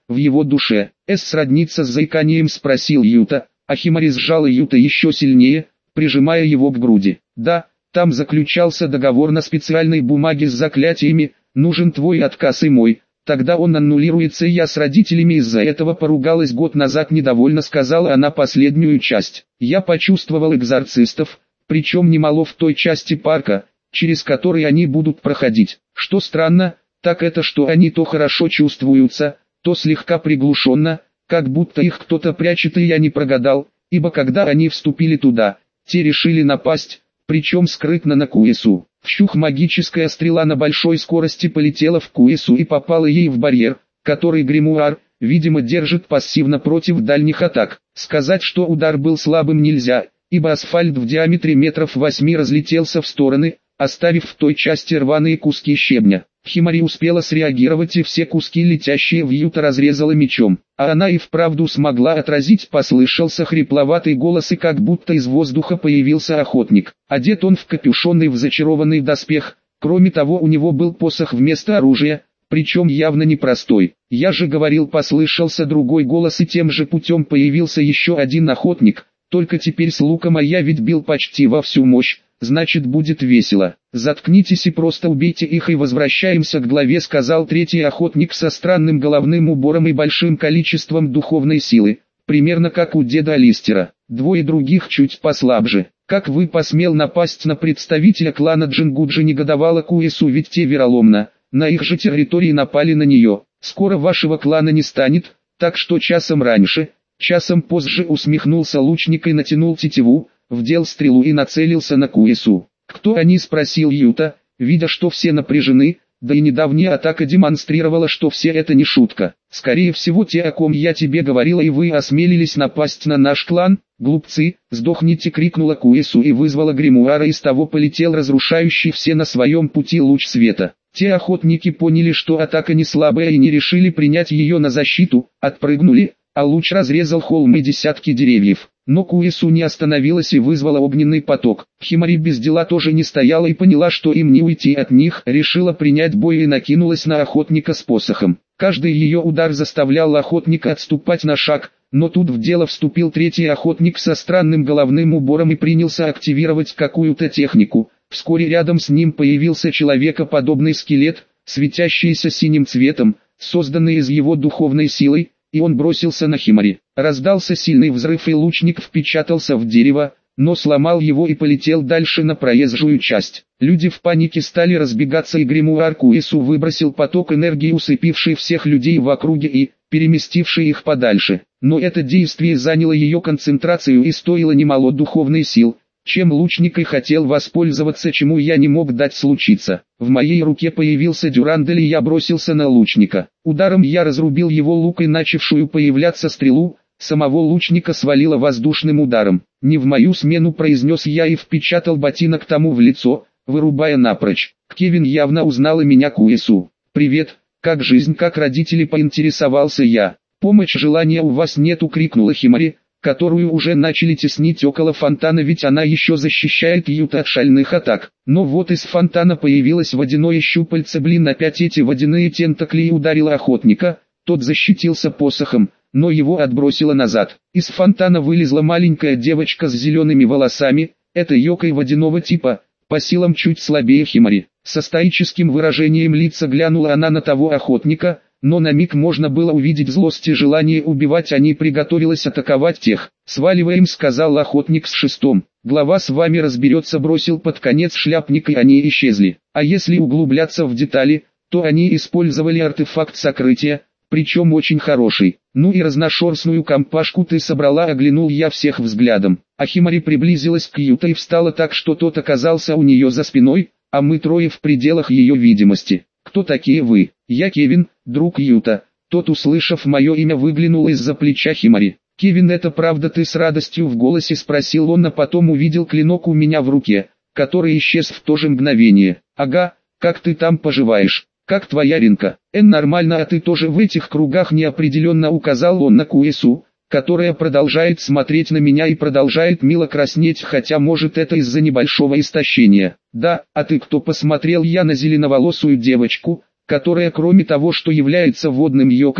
S1: в его душе. «С сроднится с заиканием?» — спросил Юта, а Химари сжала Юта еще сильнее, прижимая его к груди. «Да, там заключался договор на специальной бумаге с заклятиями, нужен твой отказ и мой, тогда он аннулируется. Я с родителями из-за этого поругалась год назад», — недовольно сказала она последнюю часть. «Я почувствовал экзорцистов, причем немало в той части парка, через который они будут проходить. Что странно, так это что они то хорошо чувствуются, то слегка приглушенно, как будто их кто-то прячет, и я не прогадал, ибо когда они вступили туда, те решили напасть, причем скрытно на Куэсу. Вщух магическая стрела на большой скорости полетела в Куэсу и попала ей в барьер, который гримуар, видимо, держит пассивно против дальних атак. Сказать, что удар был слабым, нельзя, ибо асфальт в диаметре метров восьми разлетелся в стороны, оставив в той части рваные куски щебня. Химари успела среагировать, и все куски, летящие в Юта, разрезала мечом. А она и вправду смогла отразить. Послышался хрипловатый голос, и как будто из воздуха появился охотник. Одет он в капюшон и в зачарованный доспех, кроме того у него был посох вместо оружия, причем явно непростой. «Я же говорил», — послышался другой голос, и тем же путем появился еще один охотник, только теперь с луком, а я ведь бил почти во всю мощь. Значит, будет весело. «Заткнитесь и просто убейте их, и возвращаемся к главе», — сказал третий охотник со странным головным убором и большим количеством духовной силы, примерно как у деда Алистера. Двое других чуть послабже. «Как вы посмел напасть на представителя клана Джингуджи?» — негодовала Куэсу, «ведь те вероломно, на их же территории напали на нее. Скоро вашего клана не станет, так что часом раньше, часом позже», — усмехнулся лучник и натянул тетиву, вдел стрелу и нацелился на Куэсу. «Кто они?» — спросил Юта, видя, что все напряжены, да и недавняя атака демонстрировала, что все это не шутка. «Скорее всего те, о ком я тебе говорила, и вы осмелились напасть на наш клан, глупцы, сдохните!» — крикнула Куэсу и вызвала гримуара, и с того полетел разрушающий все на своем пути луч света. Те охотники поняли, что атака не слабая, и не решили принять ее на защиту, отпрыгнули, а луч разрезал холм и десятки деревьев. Но Куэсу не остановилась и вызвала огненный поток. Химари без дела тоже не стояла и поняла, что им не уйти от них, решила принять бой и накинулась на охотника с посохом. Каждый ее удар заставлял охотника отступать на шаг, но тут в дело вступил третий охотник со странным головным убором и принялся активировать какую-то технику. Вскоре рядом с ним появился человекоподобный скелет, светящийся синим цветом, созданный из его духовной силой, и он бросился на Химари. Раздался сильный взрыв, и лучник впечатался в дерево, но сломал его и полетел дальше на проезжую часть. Люди в панике стали разбегаться, и гримуар Куэсу выбросил поток энергии, усыпивший всех людей в округе и переместивший их подальше. Но это действие заняло ее концентрацию и стоило немало духовной сил, чем лучник и хотел воспользоваться, чему я не мог дать случиться. В моей руке появился дюрандель, и я бросился на лучника. Ударом я разрубил его лук и начавшую появляться стрелу, самого лучника свалило воздушным ударом. «Не в мою смену», — произнес я и впечатал ботинок тому в лицо, вырубая напрочь. Кевин явно узнала меня. Куэсу. «Привет, как жизнь, как родители?» — поинтересовался я. «Помощь желания у вас нету», — крикнула Химари, которую уже начали теснить около фонтана, ведь она еще защищает Юта от шальных атак. Но вот из фонтана появилось водяное щупальце, блин, опять эти водяные тентакли, и ударило охотника. Тот защитился посохом, но его отбросило назад. Из фонтана вылезла маленькая девочка с зелеными волосами, это Йокой водяного типа, по силам чуть слабее Химари. Со стоическим выражением лица глянула она на того охотника, но на миг можно было увидеть злость и желание убивать, а не приготовилась атаковать тех. «Сваливаем», — сказал охотник с шестом. «Глава с вами разберется», — бросил под конец шляпник, и они исчезли. А если углубляться в детали, то они использовали артефакт сокрытия, причем очень хороший. «Ну и разношерстную компашку ты собрала», — оглянул я всех взглядом. А Химари приблизилась к Юта и встала так, что тот оказался у нее за спиной, а мы трое в пределах ее видимости. «Кто такие вы?» «Я Кевин, друг Юта». Тот, услышав мое имя, выглянул из-за плеча Химари. «Кевин, это правда ты?» — с радостью в голосе спросил он, а потом увидел клинок у меня в руке, который исчез в то же мгновение. «Ага, как ты там поживаешь? Как твоя Ринка?» «Эн, нормально, а ты тоже в этих кругах?» — неопределенно указал он на Куэсу, которая продолжает смотреть на меня и продолжает мило краснеть, хотя может это из-за небольшого истощения. «Да, а ты кто?» — посмотрел я на зеленоволосую девочку, которая, кроме того, что является водным йокаем,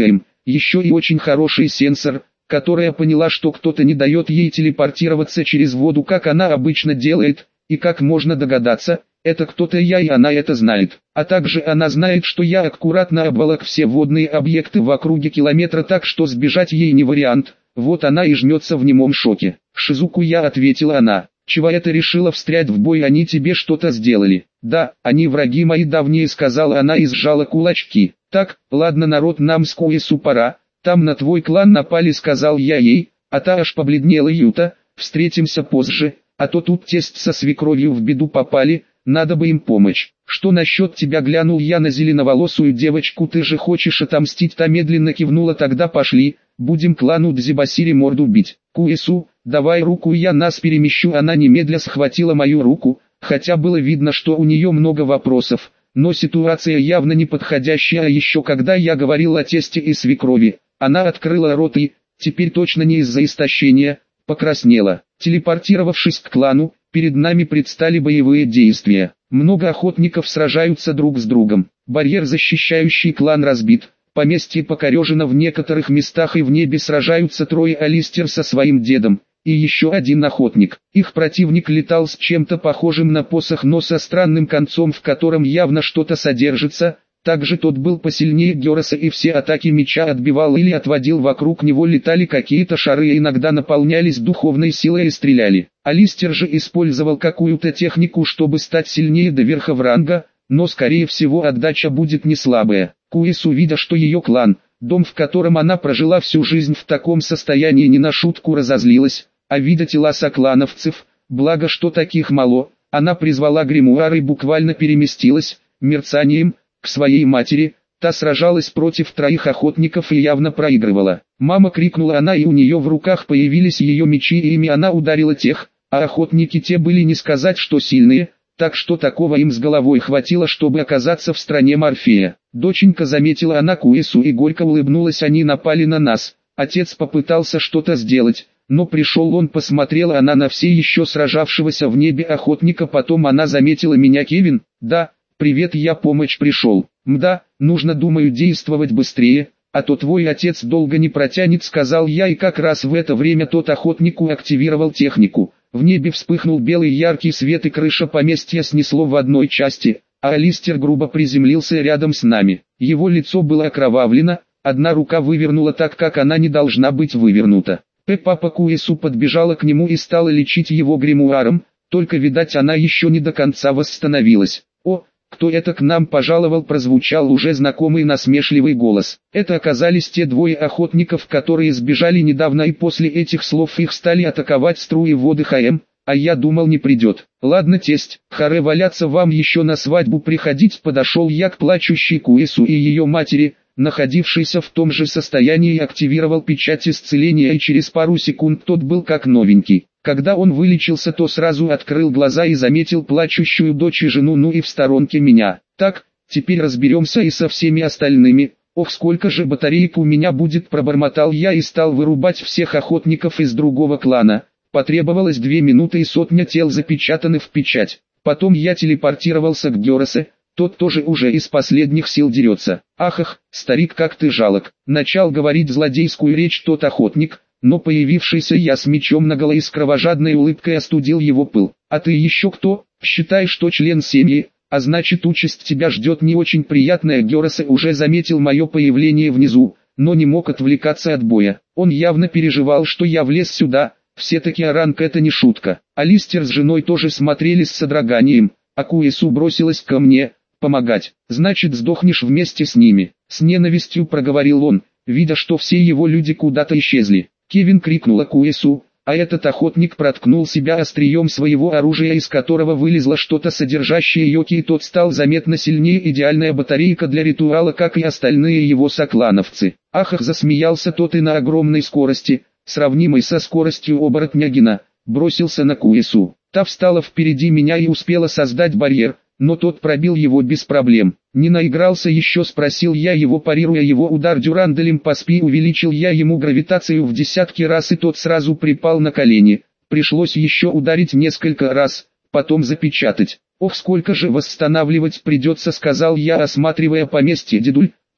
S1: еще и очень хороший сенсор, которая поняла, что кто-то не дает ей телепортироваться через воду, как она обычно делает, и как можно догадаться, это кто-то я, и она это знает. А также она знает, что я аккуратно обволок все водные объекты в округе километра, так что сбежать ей не вариант. Вот она и жмется в немом шоке. Шизуку, я ответила она. Чего это решила встрять в бой, они тебе что-то сделали? Да, они враги мои давние, сказала она и сжала кулачки. Так, ладно, народ, нам с Куэсу пора. Там на твой клан напали, сказал я ей, а та аж побледнела. Юта, встретимся позже, а то тут тесть со свекровью в беду попали, надо бы им помочь. Что насчет тебя, глянул я на зеленоволосую девочку, ты же хочешь отомстить? Та медленно кивнула. Тогда пошли, будем клану Дзибасири морду бить. Куэсу, давай руку, я нас перемещу. Она немедля схватила мою руку, хотя было видно, что у нее много вопросов, но ситуация явно неподходящая. А еще когда я говорил о тесте и свекрови, она открыла рот и, теперь точно не из-за истощения, покраснела. Телепортировавшись к клану, перед нами предстали боевые действия. Много охотников сражаются друг с другом. Барьер, защищающий клан, разбит. Поместье покорежено в некоторых местах, и в небе сражаются трое: Алистер со своим дедом и еще один охотник. Их противник летал с чем-то похожим на посох, но со странным концом, в котором явно что-то содержится. Также тот был посильнее Героса, и все атаки меча отбивал или отводил. Вокруг него летали какие-то шары, иногда наполнялись духовной силой и стреляли. Алистер же использовал какую-то технику, чтобы стать сильнее до верха ранга, но скорее всего отдача будет не слабая. Куэсу, видя, что ее клан, дом, в котором она прожила всю жизнь, в таком состоянии, не на шутку разозлилась, а видя тела соклановцев, благо что таких мало, она призвала гримуар и буквально переместилась, мерцанием, к своей матери. Та сражалась против троих охотников и явно проигрывала. «Мама!» — крикнула она, и у нее в руках появились ее мечи, и ими она ударила тех, а охотники те были не сказать что сильные, так что такого им с головой хватило, чтобы оказаться в стране Морфея. «Доченька!» — заметила она Куэсу и горько улыбнулась. «Они напали на нас. Отец попытался что-то сделать, но пришел он», — посмотрела она на все еще сражавшегося в небе охотника. «Потом она заметила меня». «Кевин?» «Да, привет, я помочь пришел». «Мда, нужно, думаю, действовать быстрее, а то твой отец долго не протянет», — сказал я, и как раз в это время тот охотник активировал технику. В небе вспыхнул белый яркий свет, и крыша поместья снесло в одной части, а Алистер грубо приземлился рядом с нами. Его лицо было окровавлено, одна рука вывернула так, как она не должна быть вывернута. Пеппа Куэсу подбежала к нему и стала лечить его гримуаром, только, видать, она еще не до конца восстановилась. «О, кто это к нам пожаловал?» — прозвучал уже знакомый насмешливый голос. Это оказались те двое охотников, которые сбежали недавно, и после этих слов их стали атаковать струи воды ХМ, а я думал, не придет. «Ладно, тесть, харе валяться, вам еще на свадьбу приходить». Подошел я к плачущей Куэсу и ее матери, находившейся в том же состоянии, и активировал печать исцеления, и через пару секунд тот был как новенький. Когда он вылечился, то сразу открыл глаза и заметил плачущую дочь и жену, ну и в сторонке меня. «Так, теперь разберемся и со всеми остальными. Ох, сколько же батареек у меня будет», — пробормотал я и стал вырубать всех охотников из другого клана. Потребовалось две минуты, и сотня тел запечатаны в печать. Потом я телепортировался к Геросе. Тот тоже уже из последних сил дерется. «Ах, ах, старик, как ты жалок!» — начал говорить злодейскую речь тот охотник, но появившийся я с мечом наголо и с кровожадной улыбкой остудил его пыл. «А ты еще кто? Считай, что член семьи, а значит, участь тебя ждет не очень приятная». Героса уже заметил мое появление внизу, но не мог отвлекаться от боя. Он явно переживал, что я влез сюда. Все-таки ранг — это не шутка. Алистер с женой тоже смотрели с содроганием, а Куэсу бросилась ко мне помогать. «Значит, сдохнешь вместе с ними», — с ненавистью проговорил он, видя, что все его люди куда-то исчезли. «Кевин!» — крикнула Куэсу, а этот охотник проткнул себя острием своего оружия, из которого вылезло что-то содержащее йоки, и тот стал заметно сильнее. Идеальная батарейка для ритуала, как и остальные его соклановцы. «Ах, ах!» — засмеялся тот и на огромной скорости, сравнимой со скоростью оборотнягина, бросился на Куэсу. Та встала впереди меня и успела создать барьер, но тот пробил его без проблем. «Не наигрался еще?» — спросил я его, парируя его удар дюранделем по спине. Увеличил я ему гравитацию в десятки раз, и тот сразу припал на колени. Пришлось еще ударить несколько раз, потом запечатать. «Ох, сколько же восстанавливать придется!» — сказал я, осматривая поместье. «Дедуль,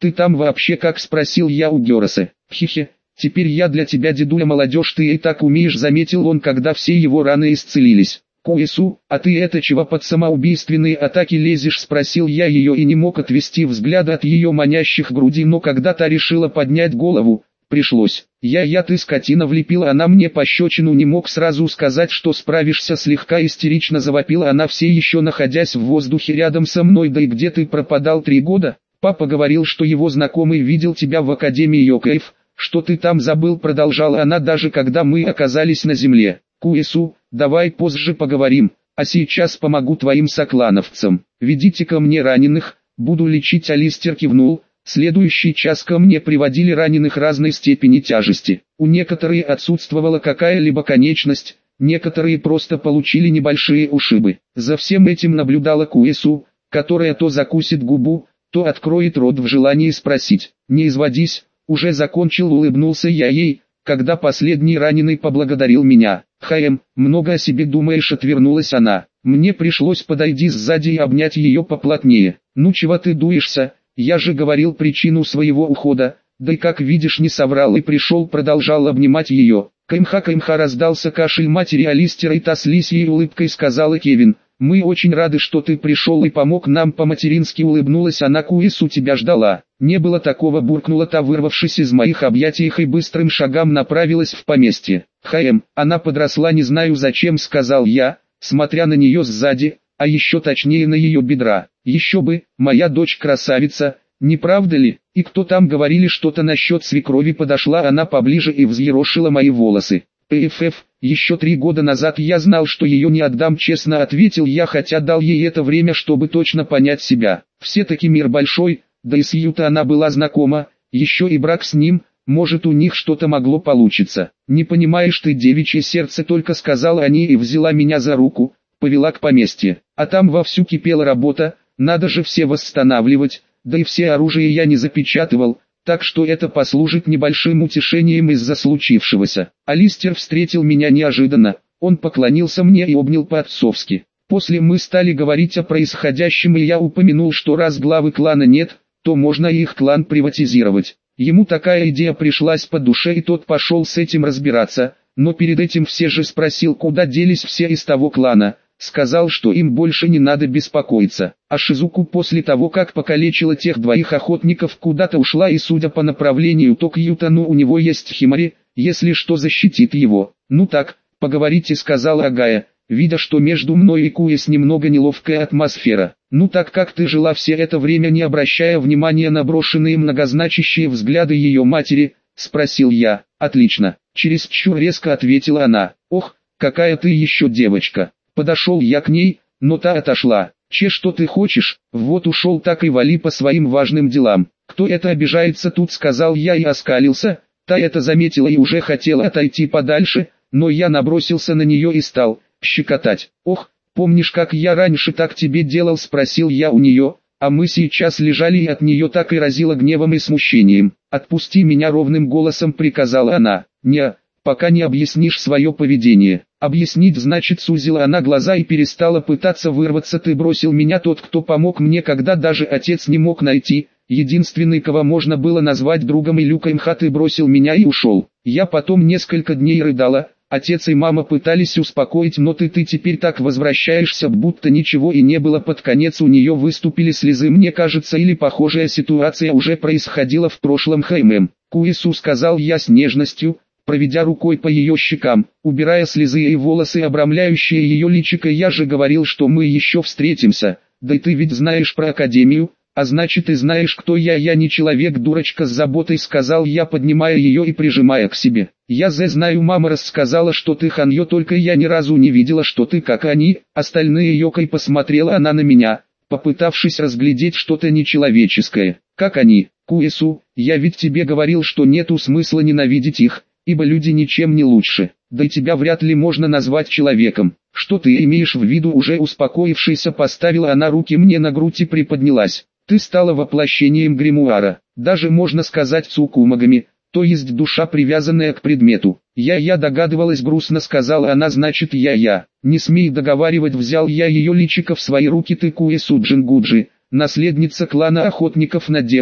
S1: Ты там вообще как, спросил я у Гераса. Хе-хе, теперь я для тебя дедуля молодежь, ты и так умеешь, заметил он, когда все его раны исцелились. Куэсу, а ты это чего под самоубийственные атаки лезешь, спросил я ее и не мог отвести взгляда от ее манящих грудей, но когда та решила поднять голову, пришлось. Я-я, ты скотина, влепила она мне пощечину, не мог сразу сказать, что справишься, слегка истерично завопила она, все еще находясь в воздухе рядом со мной. Да и где ты пропадал три года? Папа говорил, что его знакомый видел тебя в Академии Йокаев. Что ты там забыл, продолжала она, даже когда мы оказались на земле. Куэсу, давай позже поговорим, а сейчас помогу твоим соклановцам. Ведите ко мне раненых, буду лечить. Алистер кивнул. Следующий час ко мне приводили раненых разной степени тяжести. У некоторых отсутствовала какая-либо конечность, некоторые просто получили небольшие ушибы. За всем этим наблюдала Куэсу, которая то закусит губу, то откроет рот в желании спросить. Не изводись, уже закончил, улыбнулся я ей, когда последний раненый поблагодарил меня. «Хаэм, много о себе думаешь», отвернулась она. Мне пришлось подойти сзади и обнять ее поплотнее. «Ну чего ты дуешься? Я же говорил причину своего ухода, да и как видишь не соврал и пришел», продолжал обнимать ее. «Каймха-каймха», раздался кашель матери Алистера, и та с лисьей улыбкой сказала: «Кевин, мы очень рады, что ты пришел и помог нам», по-матерински улыбнулась она. «Куэсу тебя ждала». «Не было такого», буркнула та, вырвавшись из моих объятий, и быстрым шагом направилась в поместье. «Хаэм, она подросла, не знаю зачем», сказал я, смотря на нее сзади, а еще точнее на ее бедра. «Еще бы, моя дочь красавица, не правда ли? И кто там?» говорили что-то насчет свекрови. Подошла она поближе и взъерошила мои волосы. «Пф, еще три года назад я знал, что ее не отдам», честно ответил я, хотя дал ей это время, чтобы точно понять себя. Все-таки мир большой, да и с Юта она была знакома, еще и брак с ним, может, у них что-то могло получиться. «Не понимаешь ты, девичье сердце», только сказала они и взяла меня за руку, повела к поместью. А там вовсю кипела работа, надо же все восстанавливать, да и все оружие я не запечатывал, так что это послужит небольшим утешением из-за случившегося. Алистер встретил меня неожиданно, он поклонился мне и обнял по-отцовски. После мы стали говорить о происходящем, и я упомянул, что раз главы клана нет, то можно и их клан приватизировать. Ему такая идея пришлась по душе, и тот пошел с этим разбираться, но перед этим все же спросил, куда делись все из того клана. Сказал, что им больше не надо беспокоиться. А Шизуку после того, как покалечила тех двоих охотников, куда-то ушла, и судя по направлению то к Ютану у него есть Химари, если что защитит его. «Ну так, поговорите», сказала Агая, видя, что между мной и Куэс немного неловкая атмосфера. «Ну так как ты жила все это время, не обращая внимания на брошенные многозначащие взгляды ее матери?» спросил я. «Отлично», чересчур резко ответила она. «Ох, какая ты еще девочка». Подошел я к ней, но та отошла. «Че, что ты хочешь? Вот ушел, так и вали по своим важным делам». «Кто это обижается тут?» сказал я и оскалился. Та это заметила и уже хотела отойти подальше, но я набросился на нее и стал щекотать. «Ох, помнишь, как я раньше так тебе делал?» спросил я у нее, а мы сейчас лежали, и от нее так и разило гневом и смущением. «Отпусти меня», ровным голосом приказала она. «Не, пока не объяснишь свое поведение». «Объяснить значит», сузила она глаза и перестала пытаться вырваться. «Ты бросил меня, тот, кто помог мне, когда даже отец не мог найти, единственный, кого можно было назвать другом и Люкаймха, ты бросил меня и ушел. Я потом несколько дней рыдала, отец и мама пытались успокоить, но ты ты теперь так возвращаешься, будто ничего и не было». Под конец у нее выступили слезы, мне кажется, или похожая ситуация уже происходила в прошлом. «Хэймэм, Куэсу», сказал я с нежностью, проведя рукой по ее щекам, убирая слезы и волосы, обрамляющие ее личико. «Я же говорил, что мы еще встретимся, да и ты ведь знаешь про Академию, а значит и знаешь, кто я». «Я не человек, дурочка», с заботой сказал я, поднимая ее и прижимая к себе. «Я зе знаю, мама рассказала, что ты ханьё, только я ни разу не видела, что ты как они, остальные». Йокой посмотрела она на меня, попытавшись разглядеть что-то нечеловеческое. «Как они, Куэсу? Я ведь тебе говорил, что нету смысла ненавидеть их, ибо люди ничем не лучше, да и тебя вряд ли можно назвать человеком». «Что ты имеешь в виду?» Уже успокоившись, поставила она руки мне на грудь и приподнялась. «Ты стала воплощением гримуара, даже можно сказать цукумагами, то есть душа, привязанная к предмету». «Я-я догадывалась», грустно сказала она. «Значит я-я». «Не смей договаривать», взял я ее личико в свои руки. «Ты Куэсу Джингуджи, наследница клана охотников на демона,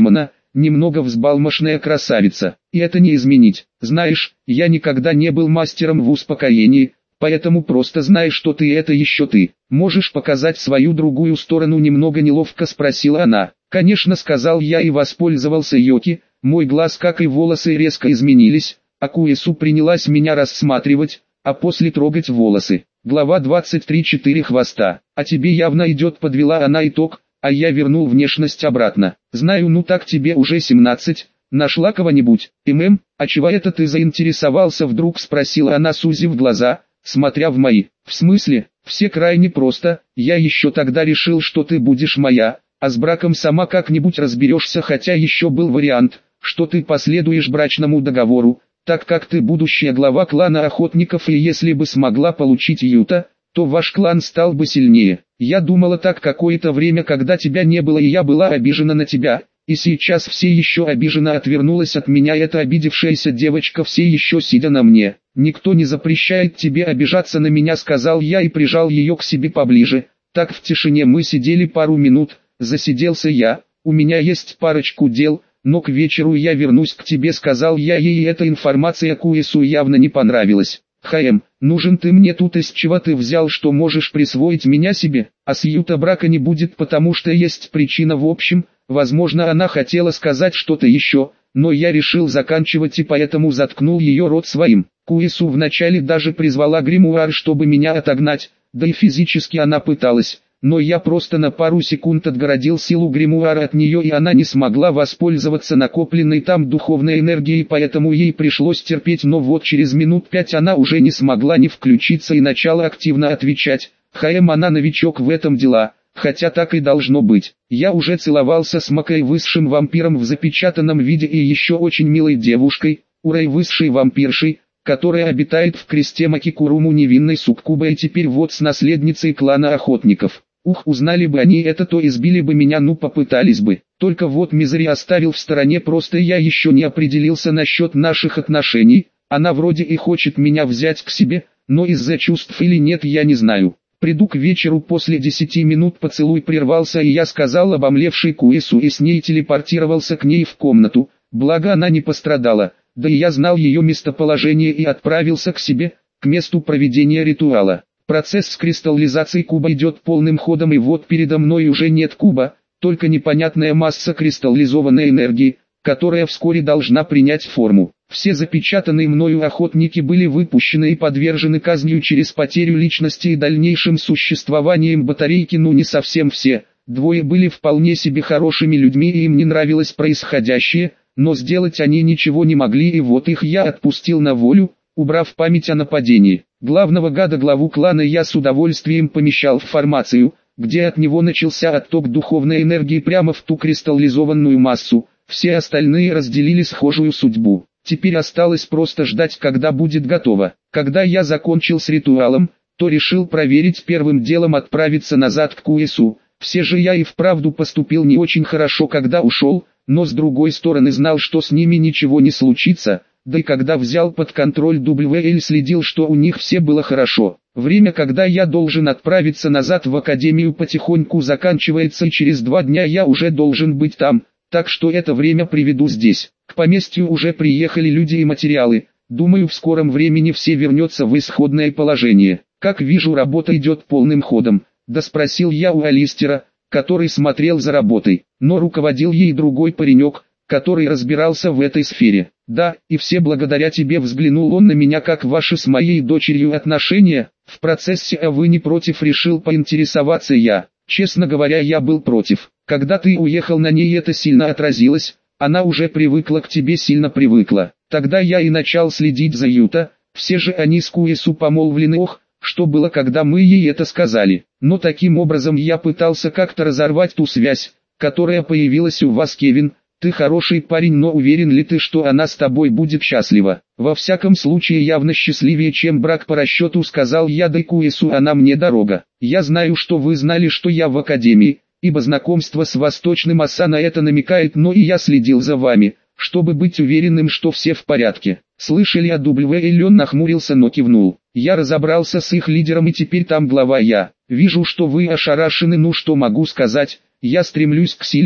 S1: немного взбалмошная красавица. И это не изменить. Знаешь, я никогда не был мастером в успокоении, поэтому просто знай, что ты это еще ты. Можешь показать свою другую сторону? Немного неловко спросила она. Конечно, сказал я и воспользовался Йоки. Мой глаз, как и волосы, резко изменились, а Куэсу принялась меня рассматривать, а после трогать волосы. Глава двадцать три. Четыре хвоста. А тебе явно идет, подвела она итог, а я вернул внешность обратно. Знаю, ну так тебе уже семнадцать. Нашла кого-нибудь? ММ, а чего это ты заинтересовался вдруг, спросила она, сузив глаза, смотря в мои. В смысле? Все крайне просто. Я еще тогда решил, что ты будешь моя, а с браком сама как-нибудь разберешься, хотя еще был вариант, что ты последуешь брачному договору, так как ты будущая глава клана охотников, и если бы смогла получить Юта, то ваш клан стал бы сильнее. Я думала так какое-то время, когда тебя не было, и я была обижена на тебя, и сейчас все еще обижена. Отвернулась от меня эта обидевшаяся девочка, все еще сидя на мне. Никто не запрещает тебе обижаться на меня, сказал я и прижал ее к себе поближе. Так в тишине мы сидели пару минут, засиделся я, у меня есть парочку дел, но к вечеру я вернусь к тебе, сказал я ей, и эта информация Куэсу явно не понравилась. Хаэм, нужен ты мне тут, из чего ты взял, что можешь присвоить меня себе, а с Юта брака не будет, потому что есть причина. В общем, возможно, она хотела сказать что-то еще, но я решил заканчивать и поэтому заткнул ее рот своим. Куэсу вначале даже призвала гримуар, чтобы меня отогнать, да и физически она пыталась, но я просто на пару секунд отгородил силу гримуара от нее, и она не смогла воспользоваться накопленной там духовной энергией, поэтому ей пришлось терпеть. Но вот через минут пять она уже не смогла не включиться и начала активно отвечать. Хаэм, она новичок в этом дела, хотя так и должно быть. Я уже целовался с Макой, высшим вампиром в запечатанном виде, и еще очень милой девушкой, Урой, высшей вампиршей, которая обитает в кресте Макикуруму, невинной суккубой, и теперь вот с наследницей клана охотников. Ух, узнали бы они это, то избили бы меня, ну попытались бы. Только вот Мизери оставил в стороне, просто я еще не определился насчет наших отношений. Она вроде и хочет меня взять к себе, но из-за чувств или нет, я не знаю. Приду к вечеру. После десяти минут поцелуй прервался, и я сказал обомлевшей Куэсу и с ней телепортировался к ней в комнату, благо она не пострадала, да и я знал ее местоположение и отправился к себе, к месту проведения ритуала. Процесс с кристаллизацией куба идет полным ходом, и вот передо мной уже нет куба, только непонятная масса кристаллизованной энергии, которая вскоре должна принять форму. Все запечатанные мною охотники были выпущены и подвержены казнью через потерю личности и дальнейшим существованием батарейки, ну не совсем все. Двое были вполне себе хорошими людьми, и им не нравилось происходящее, но сделать они ничего не могли, и вот их я отпустил на волю, убрав память о нападении. Главного гада, главу клана, я с удовольствием помещал в формацию, где от него начался отток духовной энергии прямо в ту кристаллизованную массу. Все остальные разделили схожую судьбу. Теперь осталось просто ждать, когда будет готово. Когда я закончил с ритуалом, то решил проверить, первым делом отправиться назад к Куэсу. Все же я и вправду поступил не очень хорошо, когда ушел, но с другой стороны знал, что с ними ничего не случится. Да и когда взял под контроль дабл ю эл, следил, что у них все было хорошо. Время, когда я должен отправиться назад в академию, потихоньку заканчивается, и через два дня я уже должен быть там, так что это время приведу здесь. К поместью уже приехали люди и материалы. Думаю, в скором времени все вернется в исходное положение. Как вижу, работа идет полным ходом. Да спросил я у Алистера, который смотрел за работой, но руководил ей другой паренек, который разбирался в этой сфере. Да, и все благодаря тебе. Взглянул он на меня. Как ваши с моей дочерью отношения? В процессе, а вы не против? Решил поинтересоваться я. Честно говоря, я был против. Когда ты уехал, на ней это сильно отразилось. Она уже привыкла к тебе, сильно привыкла. Тогда я и начал следить за Юта. Все же они с Куэсу помолвлены. Ох, что было, когда мы ей это сказали. Но таким образом я пытался как-то разорвать ту связь, которая появилась у вас, Кевин. Ты хороший парень, но уверен ли ты, что она с тобой будет счастлива? Во всяком случае, явно счастливее, чем брак по расчету, сказал я, да и Куэсу она мне дорога. Я знаю, что вы знали, что я в академии, ибо знакомство с Восточным Оса на это намекает, но и я следил за вами, чтобы быть уверенным, что все в порядке. Слышали о дабл ю эл? Он нахмурился, но кивнул. Я разобрался с их лидером, и теперь там глава я. Вижу, что вы ошарашены, ну что могу сказать, я стремлюсь к силе,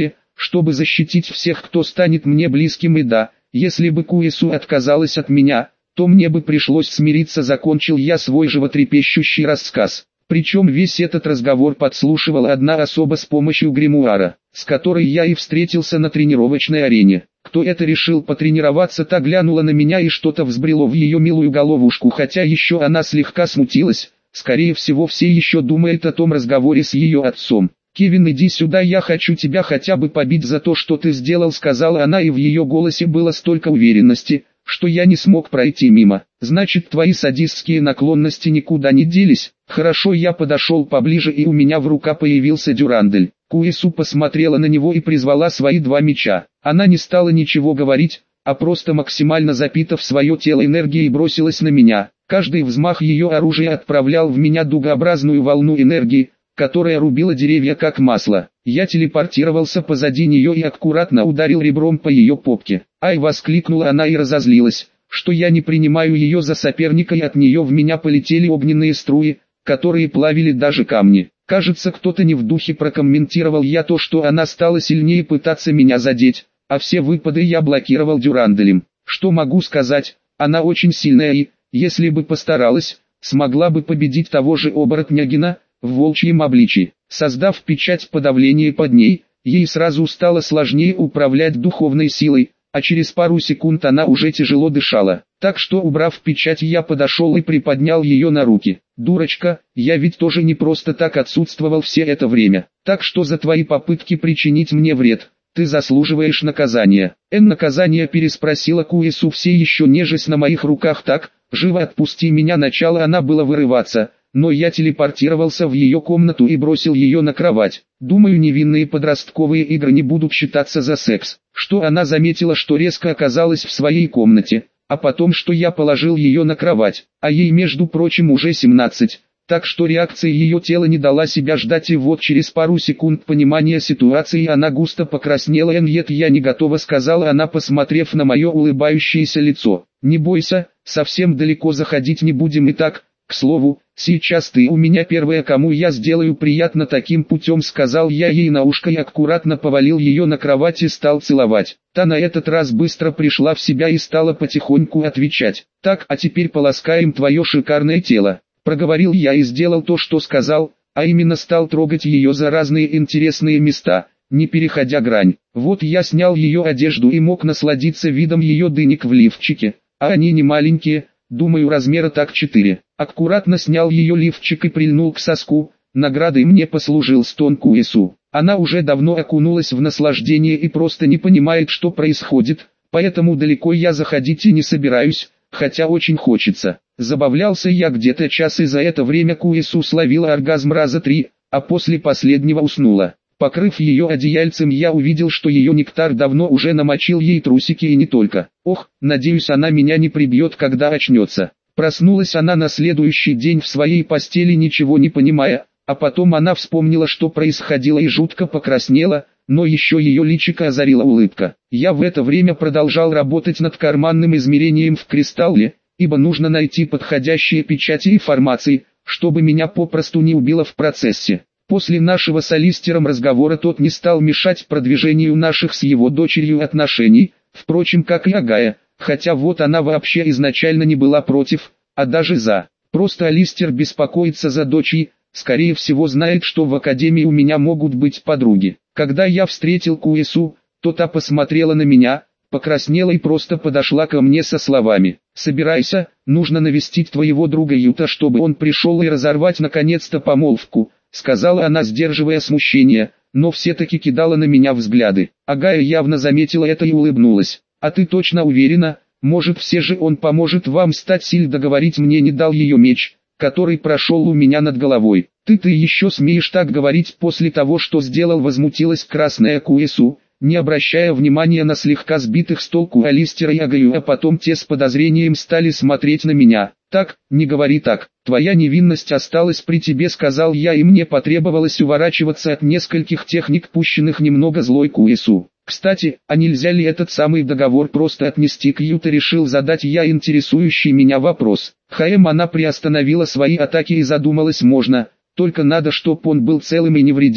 S1: чтобы защитить всех, кто станет мне близким, и да, если бы Куэсу отказалась от меня, то мне бы пришлось смириться, закончил я свой животрепещущий рассказ. Причем весь этот разговор подслушивала одна особа с помощью гримуара, с которой я и встретился на тренировочной арене. Кто это решил потренироваться, та глянула на меня, и что-то взбрело в ее милую головушку, хотя еще она слегка смутилась. Скорее всего, все еще думают о том разговоре с ее отцом. «Кевин, иди сюда, я хочу тебя хотя бы побить за то, что ты сделал», сказала она, и в ее голосе было столько уверенности, что я не смог пройти мимо. «Значит, твои садистские наклонности никуда не делись?» «Хорошо». Я подошел поближе, и у меня в руках появился дюрандель. Куэсу посмотрела на него и призвала свои два меча. Она не стала ничего говорить, а просто максимально запитав свое тело энергией бросилась на меня. Каждый взмах ее оружия отправлял в меня дугообразную волну энергии, которая рубила деревья как масло. Я телепортировался позади нее и аккуратно ударил ребром по ее попке. «Ай!» — воскликнула она и разозлилась, что я не принимаю ее за соперника, и от нее в меня полетели огненные струи, которые плавили даже камни. Кажется, кто-то не в духе, прокомментировал я то, что она стала сильнее пытаться меня задеть, а все выпады я блокировал дюранделем. Что могу сказать, она очень сильная и, если бы постаралась, смогла бы победить того же оборотнягина в волчьем обличии. Создав печать подавления под ней, ей сразу стало сложнее управлять духовной силой, а через пару секунд она уже тяжело дышала. Так что, убрав печать, я подошел и приподнял ее на руки. «Дурочка, я ведь тоже не просто так отсутствовал все это время. Так что за твои попытки причинить мне вред, ты заслуживаешь наказания». «Эн, наказание?» — переспросила Куэсу, все еще нежась на моих руках. «Так, живо отпусти меня». Начало она было вырываться, но я телепортировался в ее комнату и бросил ее на кровать. Думаю, невинные подростковые игры не будут считаться за секс. Что она заметила, что резко оказалась в своей комнате, а потом, что я положил ее на кровать, а ей, между прочим, уже семнадцать. Так что реакция ее тела не дала себя ждать, и вот через пару секунд понимания ситуации она густо покраснела. «Нет, я не готова», — сказала она, посмотрев на мое улыбающееся лицо. «Не бойся, совсем далеко заходить не будем. И так, к слову, сейчас ты у меня первая, кому я сделаю приятно таким путем», — сказал я ей на ушко и аккуратно повалил ее на кровать и стал целовать. Та на этот раз быстро пришла в себя и стала потихоньку отвечать. «Так, а теперь поласкаем твое шикарное тело», — проговорил я и сделал то, что сказал, а именно стал трогать ее за разные интересные места, не переходя грань. Вот я снял ее одежду и мог насладиться видом ее дынек в лифчике, а они не маленькие, думаю, размера так четыре. Аккуратно снял ее лифчик и прильнул к соску. Наградой мне послужил стон Куэсу. Она уже давно окунулась в наслаждение и просто не понимает, что происходит, поэтому далеко я заходить и не собираюсь, хотя очень хочется. Забавлялся я где-то час, и за это время Куэсу словила оргазм раза три, а после последнего уснула. Покрыв ее одеяльцем, я увидел, что ее нектар давно уже намочил ей трусики, и не только. Ох, надеюсь, она меня не прибьет, когда очнется. Проснулась она на следующий день в своей постели, ничего не понимая, а потом она вспомнила, что происходило, и жутко покраснела, но еще ее личико озарила улыбка. Я в это время продолжал работать над карманным измерением в кристалле, ибо нужно найти подходящие печати и формации, чтобы меня попросту не убило в процессе. После нашего с Алистером разговора тот не стал мешать продвижению наших с его дочерью отношений, впрочем, как и Агая, хотя вот она вообще изначально не была против, а даже за. Просто Алистер беспокоится за дочь и, скорее всего, знает, что в академии у меня могут быть подруги. Когда я встретил Куэсу, то та посмотрела на меня, покраснела и просто подошла ко мне со словами: «Собирайся, нужно навестить твоего друга Юта, чтобы он пришел и разорвать наконец-то помолвку», — сказала она, сдерживая смущение, но все-таки кидала на меня взгляды. Агая явно заметила это и улыбнулась. «А ты точно уверена? Может, все же он поможет вам стать сильной?» Договорить мне не дал ее меч, который прошел у меня над головой. «Ты ты еще смеешь так говорить после того, что сделал?» — возмутилась красная Куэсу, не обращая внимания на слегка сбитых с толку Алистера и Агаю, а потом те с подозрением стали смотреть на меня. «Так, не говори так, твоя невинность осталась при тебе», — сказал я, и мне потребовалось уворачиваться от нескольких техник, пущенных немного злой Куэсу. «Кстати, а нельзя ли этот самый договор просто отнести к Юта?» — решил задать я интересующий меня вопрос. Хаем она приостановила свои атаки и задумалась: можно, только надо, чтоб он был целым и невредимым.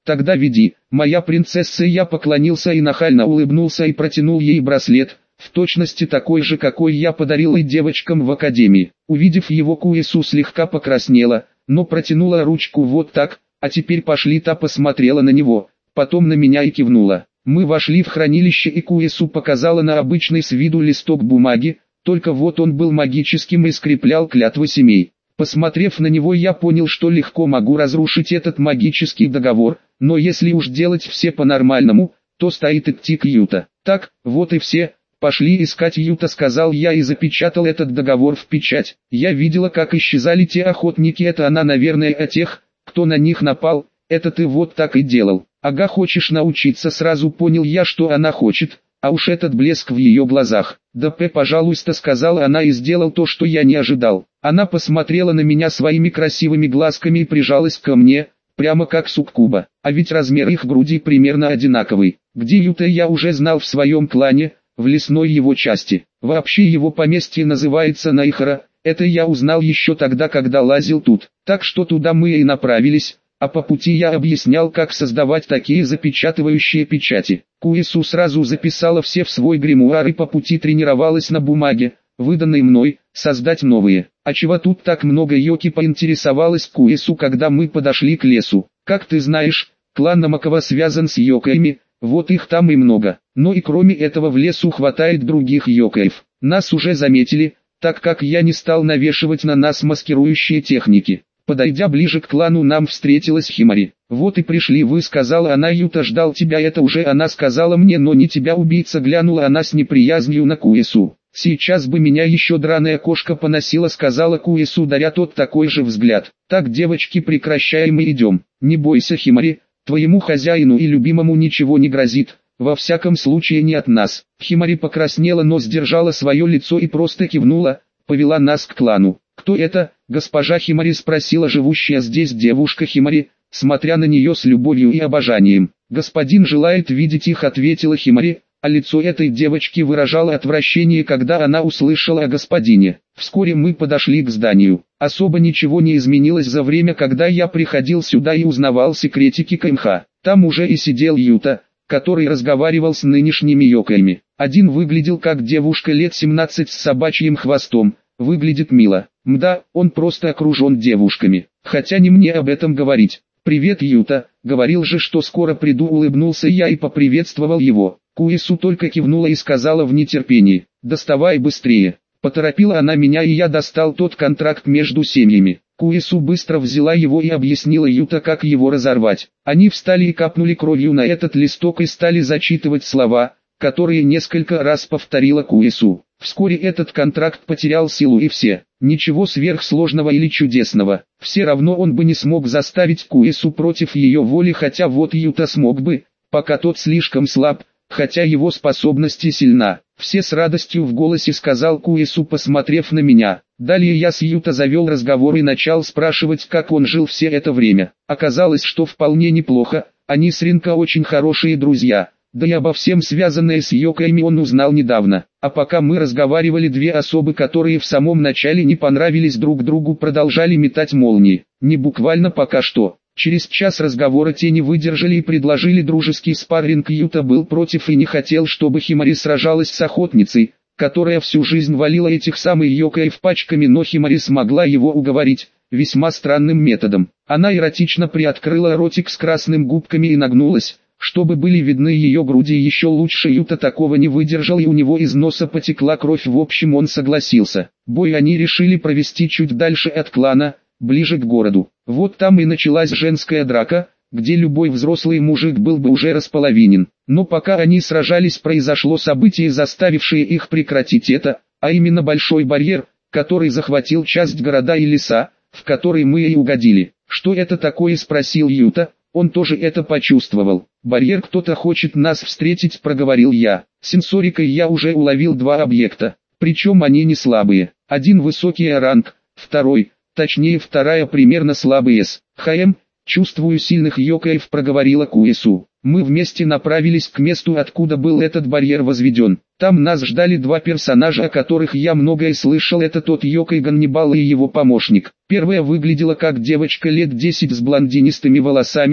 S1: Тогда веди, моя принцесса. Я поклонился и нахально улыбнулся и протянул ей браслет, в точности такой же, какой я подарил и девочкам в академии. Увидев его, Куэсу слегка покраснела, но протянула ручку вот так, а теперь пошли. Та посмотрела на него, потом на меня и кивнула. Мы вошли в хранилище, и Куэсу показала на обычный с виду листок бумаги, только вот он был магическим и скреплял клятвы семей. Посмотрев на него, я понял, что легко могу разрушить этот магический договор, но если уж делать все по-нормальному, то стоит идти к Юта. Так, вот и все, пошли искать Юта, сказал я и запечатал этот договор в печать. Я видела, как исчезали те охотники, это она, наверное, о тех, кто на них напал, это ты вот так и делал. Ага, хочешь научиться, сразу понял я, что она хочет, а уж этот блеск в ее глазах. Да п, пожалуйста, сказала она и сделал то, что я не ожидал. Она посмотрела на меня своими красивыми глазками и прижалась ко мне, прямо как суккуба. А ведь размер их груди примерно одинаковый. Где Юта я уже знал в своем клане, в лесной его части. Вообще его поместье называется Найхара, это я узнал еще тогда, когда лазил тут. Так что туда мы и направились. А по пути я объяснял, как создавать такие запечатывающие печати. Куэсу сразу записала все в свой гримуар и по пути тренировалась на бумаге, выданной мной, создать новые. А чего тут так много, Йоки, поинтересовалась Куэсу, когда мы подошли к лесу. Как ты знаешь, клан Намакова связан с йокаями, вот их там и много. Но и кроме этого в лесу хватает других йокаев. Нас уже заметили, так как я не стал навешивать на нас маскирующие техники. Подойдя ближе к клану, нам встретилась Химари. «Вот и пришли вы», сказала она. «Юта ждал тебя». Это уже она сказала мне, но не тебя, убийца. Глянула она с неприязнью на Куэсу. «Сейчас бы меня еще драная кошка поносила», сказала Куэсу, даря тот такой же взгляд. «Так, девочки, прекращаем и идем. Не бойся, Химари, твоему хозяину и любимому ничего не грозит, во всяком случае не от нас». Химари покраснела, но сдержала свое лицо и просто кивнула, повела нас к клану. «Кто это, госпожа Химари?» спросила живущая здесь девушка Химари, смотря на нее с любовью и обожанием. «Господин желает видеть их», ответила Химари, а лицо этой девочки выражало отвращение, когда она услышала о господине. Вскоре мы подошли к зданию. Особо ничего не изменилось за время, когда я приходил сюда и узнавал секретики КМХ. Там уже и сидел Юта, который разговаривал с нынешними йокаями. Один выглядел как девушка лет семнадцать с собачьим хвостом, выглядит мило. Мда, он просто окружен девушками. Хотя не мне об этом говорить. «Привет, Юта, говорил же, что скоро приду», улыбнулся я и поприветствовал его. Куэсу только кивнула и сказала в нетерпении: «Доставай быстрее». Поторопила она меня, и я достал тот контракт между семьями. Куэсу быстро взяла его и объяснила Юта, как его разорвать. Они встали и капнули кровью на этот листок и стали зачитывать слова, которые несколько раз повторила Куэсу. Вскоре этот контракт потерял силу, и все. Ничего сверхсложного или чудесного. Все равно он бы не смог заставить Куэсу против ее воли, хотя вот Юта смог бы, пока тот слишком слаб, хотя его способности сильна. «Все с радостью в голосе», сказал Куэсу, посмотрев на меня. Далее я с Юта завел разговор и начал спрашивать, как он жил все это время. Оказалось, что вполне неплохо, они с Ринко очень хорошие друзья. Да и обо всем связанное с йокаями он узнал недавно. А пока мы разговаривали, две особы, которые в самом начале не понравились друг другу, продолжали метать молнии. Не буквально пока что. Через час разговора те не выдержали и предложили дружеский спарринг. Юта был против и не хотел, чтобы Химари сражалась с охотницей, которая всю жизнь валила этих самых йокаев пачками, но Химари смогла его уговорить, весьма странным методом. Она эротично приоткрыла ротик с красными губками и нагнулась, чтобы были видны ее груди. Еще лучше. Юта такого не выдержал, и у него из носа потекла кровь. В общем, он согласился. Бой они решили провести чуть дальше от клана, ближе к городу. Вот там и началась женская драка, где любой взрослый мужик был бы уже располовинен. Но пока они сражались, произошло событие, заставившее их прекратить это, а именно большой барьер, который захватил часть города и леса, в который мы и угодили. «Что это такое?» спросил Юта. Он тоже это почувствовал. «Барьер, кто-то хочет нас встретить», проговорил я. Сенсорикой я уже уловил два объекта, причем они не слабые. Один высокий ранг, второй, точнее вторая примерно слабый С. «Хм, чувствую сильных йокаев», проговорила Куэсу. Мы вместе направились к месту, откуда был этот барьер возведен. Там нас ждали два персонажа, о которых я многое слышал. Это тот йокай Ганнибал и его помощник. Первая выглядела как девочка лет десять с блондинистыми волосами,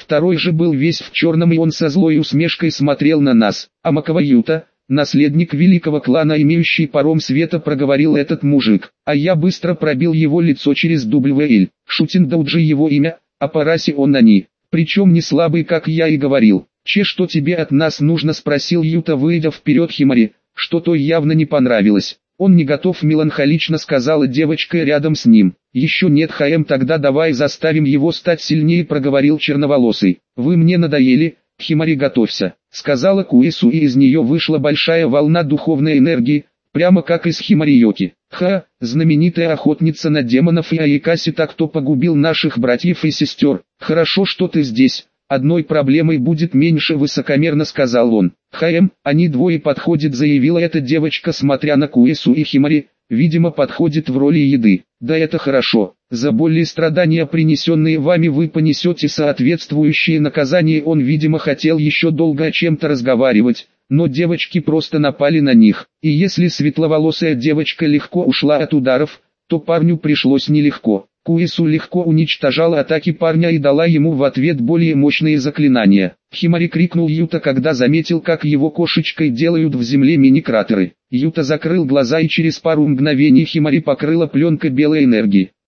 S1: Второй же был весь в черном, и он со злой усмешкой смотрел на нас. Амакава Юта, наследник великого клана, имеющий паром света, проговорил этот мужик, а я быстро пробил его лицо через дубль Л. Шутин Дауджи его имя, а по расе он они, причем не слабый, как я и говорил. Че, что тебе от нас нужно, спросил Юта, выйдя вперед Химари, что то явно не понравилось. Он не готов, меланхолично сказала девочка рядом с ним. Еще нет, ХМ, тогда давай заставим его стать сильнее, проговорил черноволосый. Вы мне надоели, Химари, готовься, сказала Куису, и из нее вышла большая волна духовной энергии, прямо как из Химари-йоки. Ха, знаменитая охотница на демонов и Аикаси, так кто погубил наших братьев и сестер. Хорошо, что ты здесь. Одной проблемой будет меньше, высокомерно сказал он. ХМ, они двое подходят, заявила эта девочка, смотря на Куису и Химари, видимо подходит в роли еды. Да, это хорошо. За боль и страдания, принесенные вами, вы понесете соответствующее наказание. Он, видимо, хотел еще долго о чем-то разговаривать, но девочки просто напали на них. И если светловолосая девочка легко ушла от ударов, то парню пришлось нелегко. Куису легко уничтожала атаки парня и дала ему в ответ более мощные заклинания. Химари, крикнул Юта, когда заметил, как его кошечкой делают в земле мини-кратеры. Юта закрыл глаза, и через пару мгновений Химари покрыла пленка белой энергии.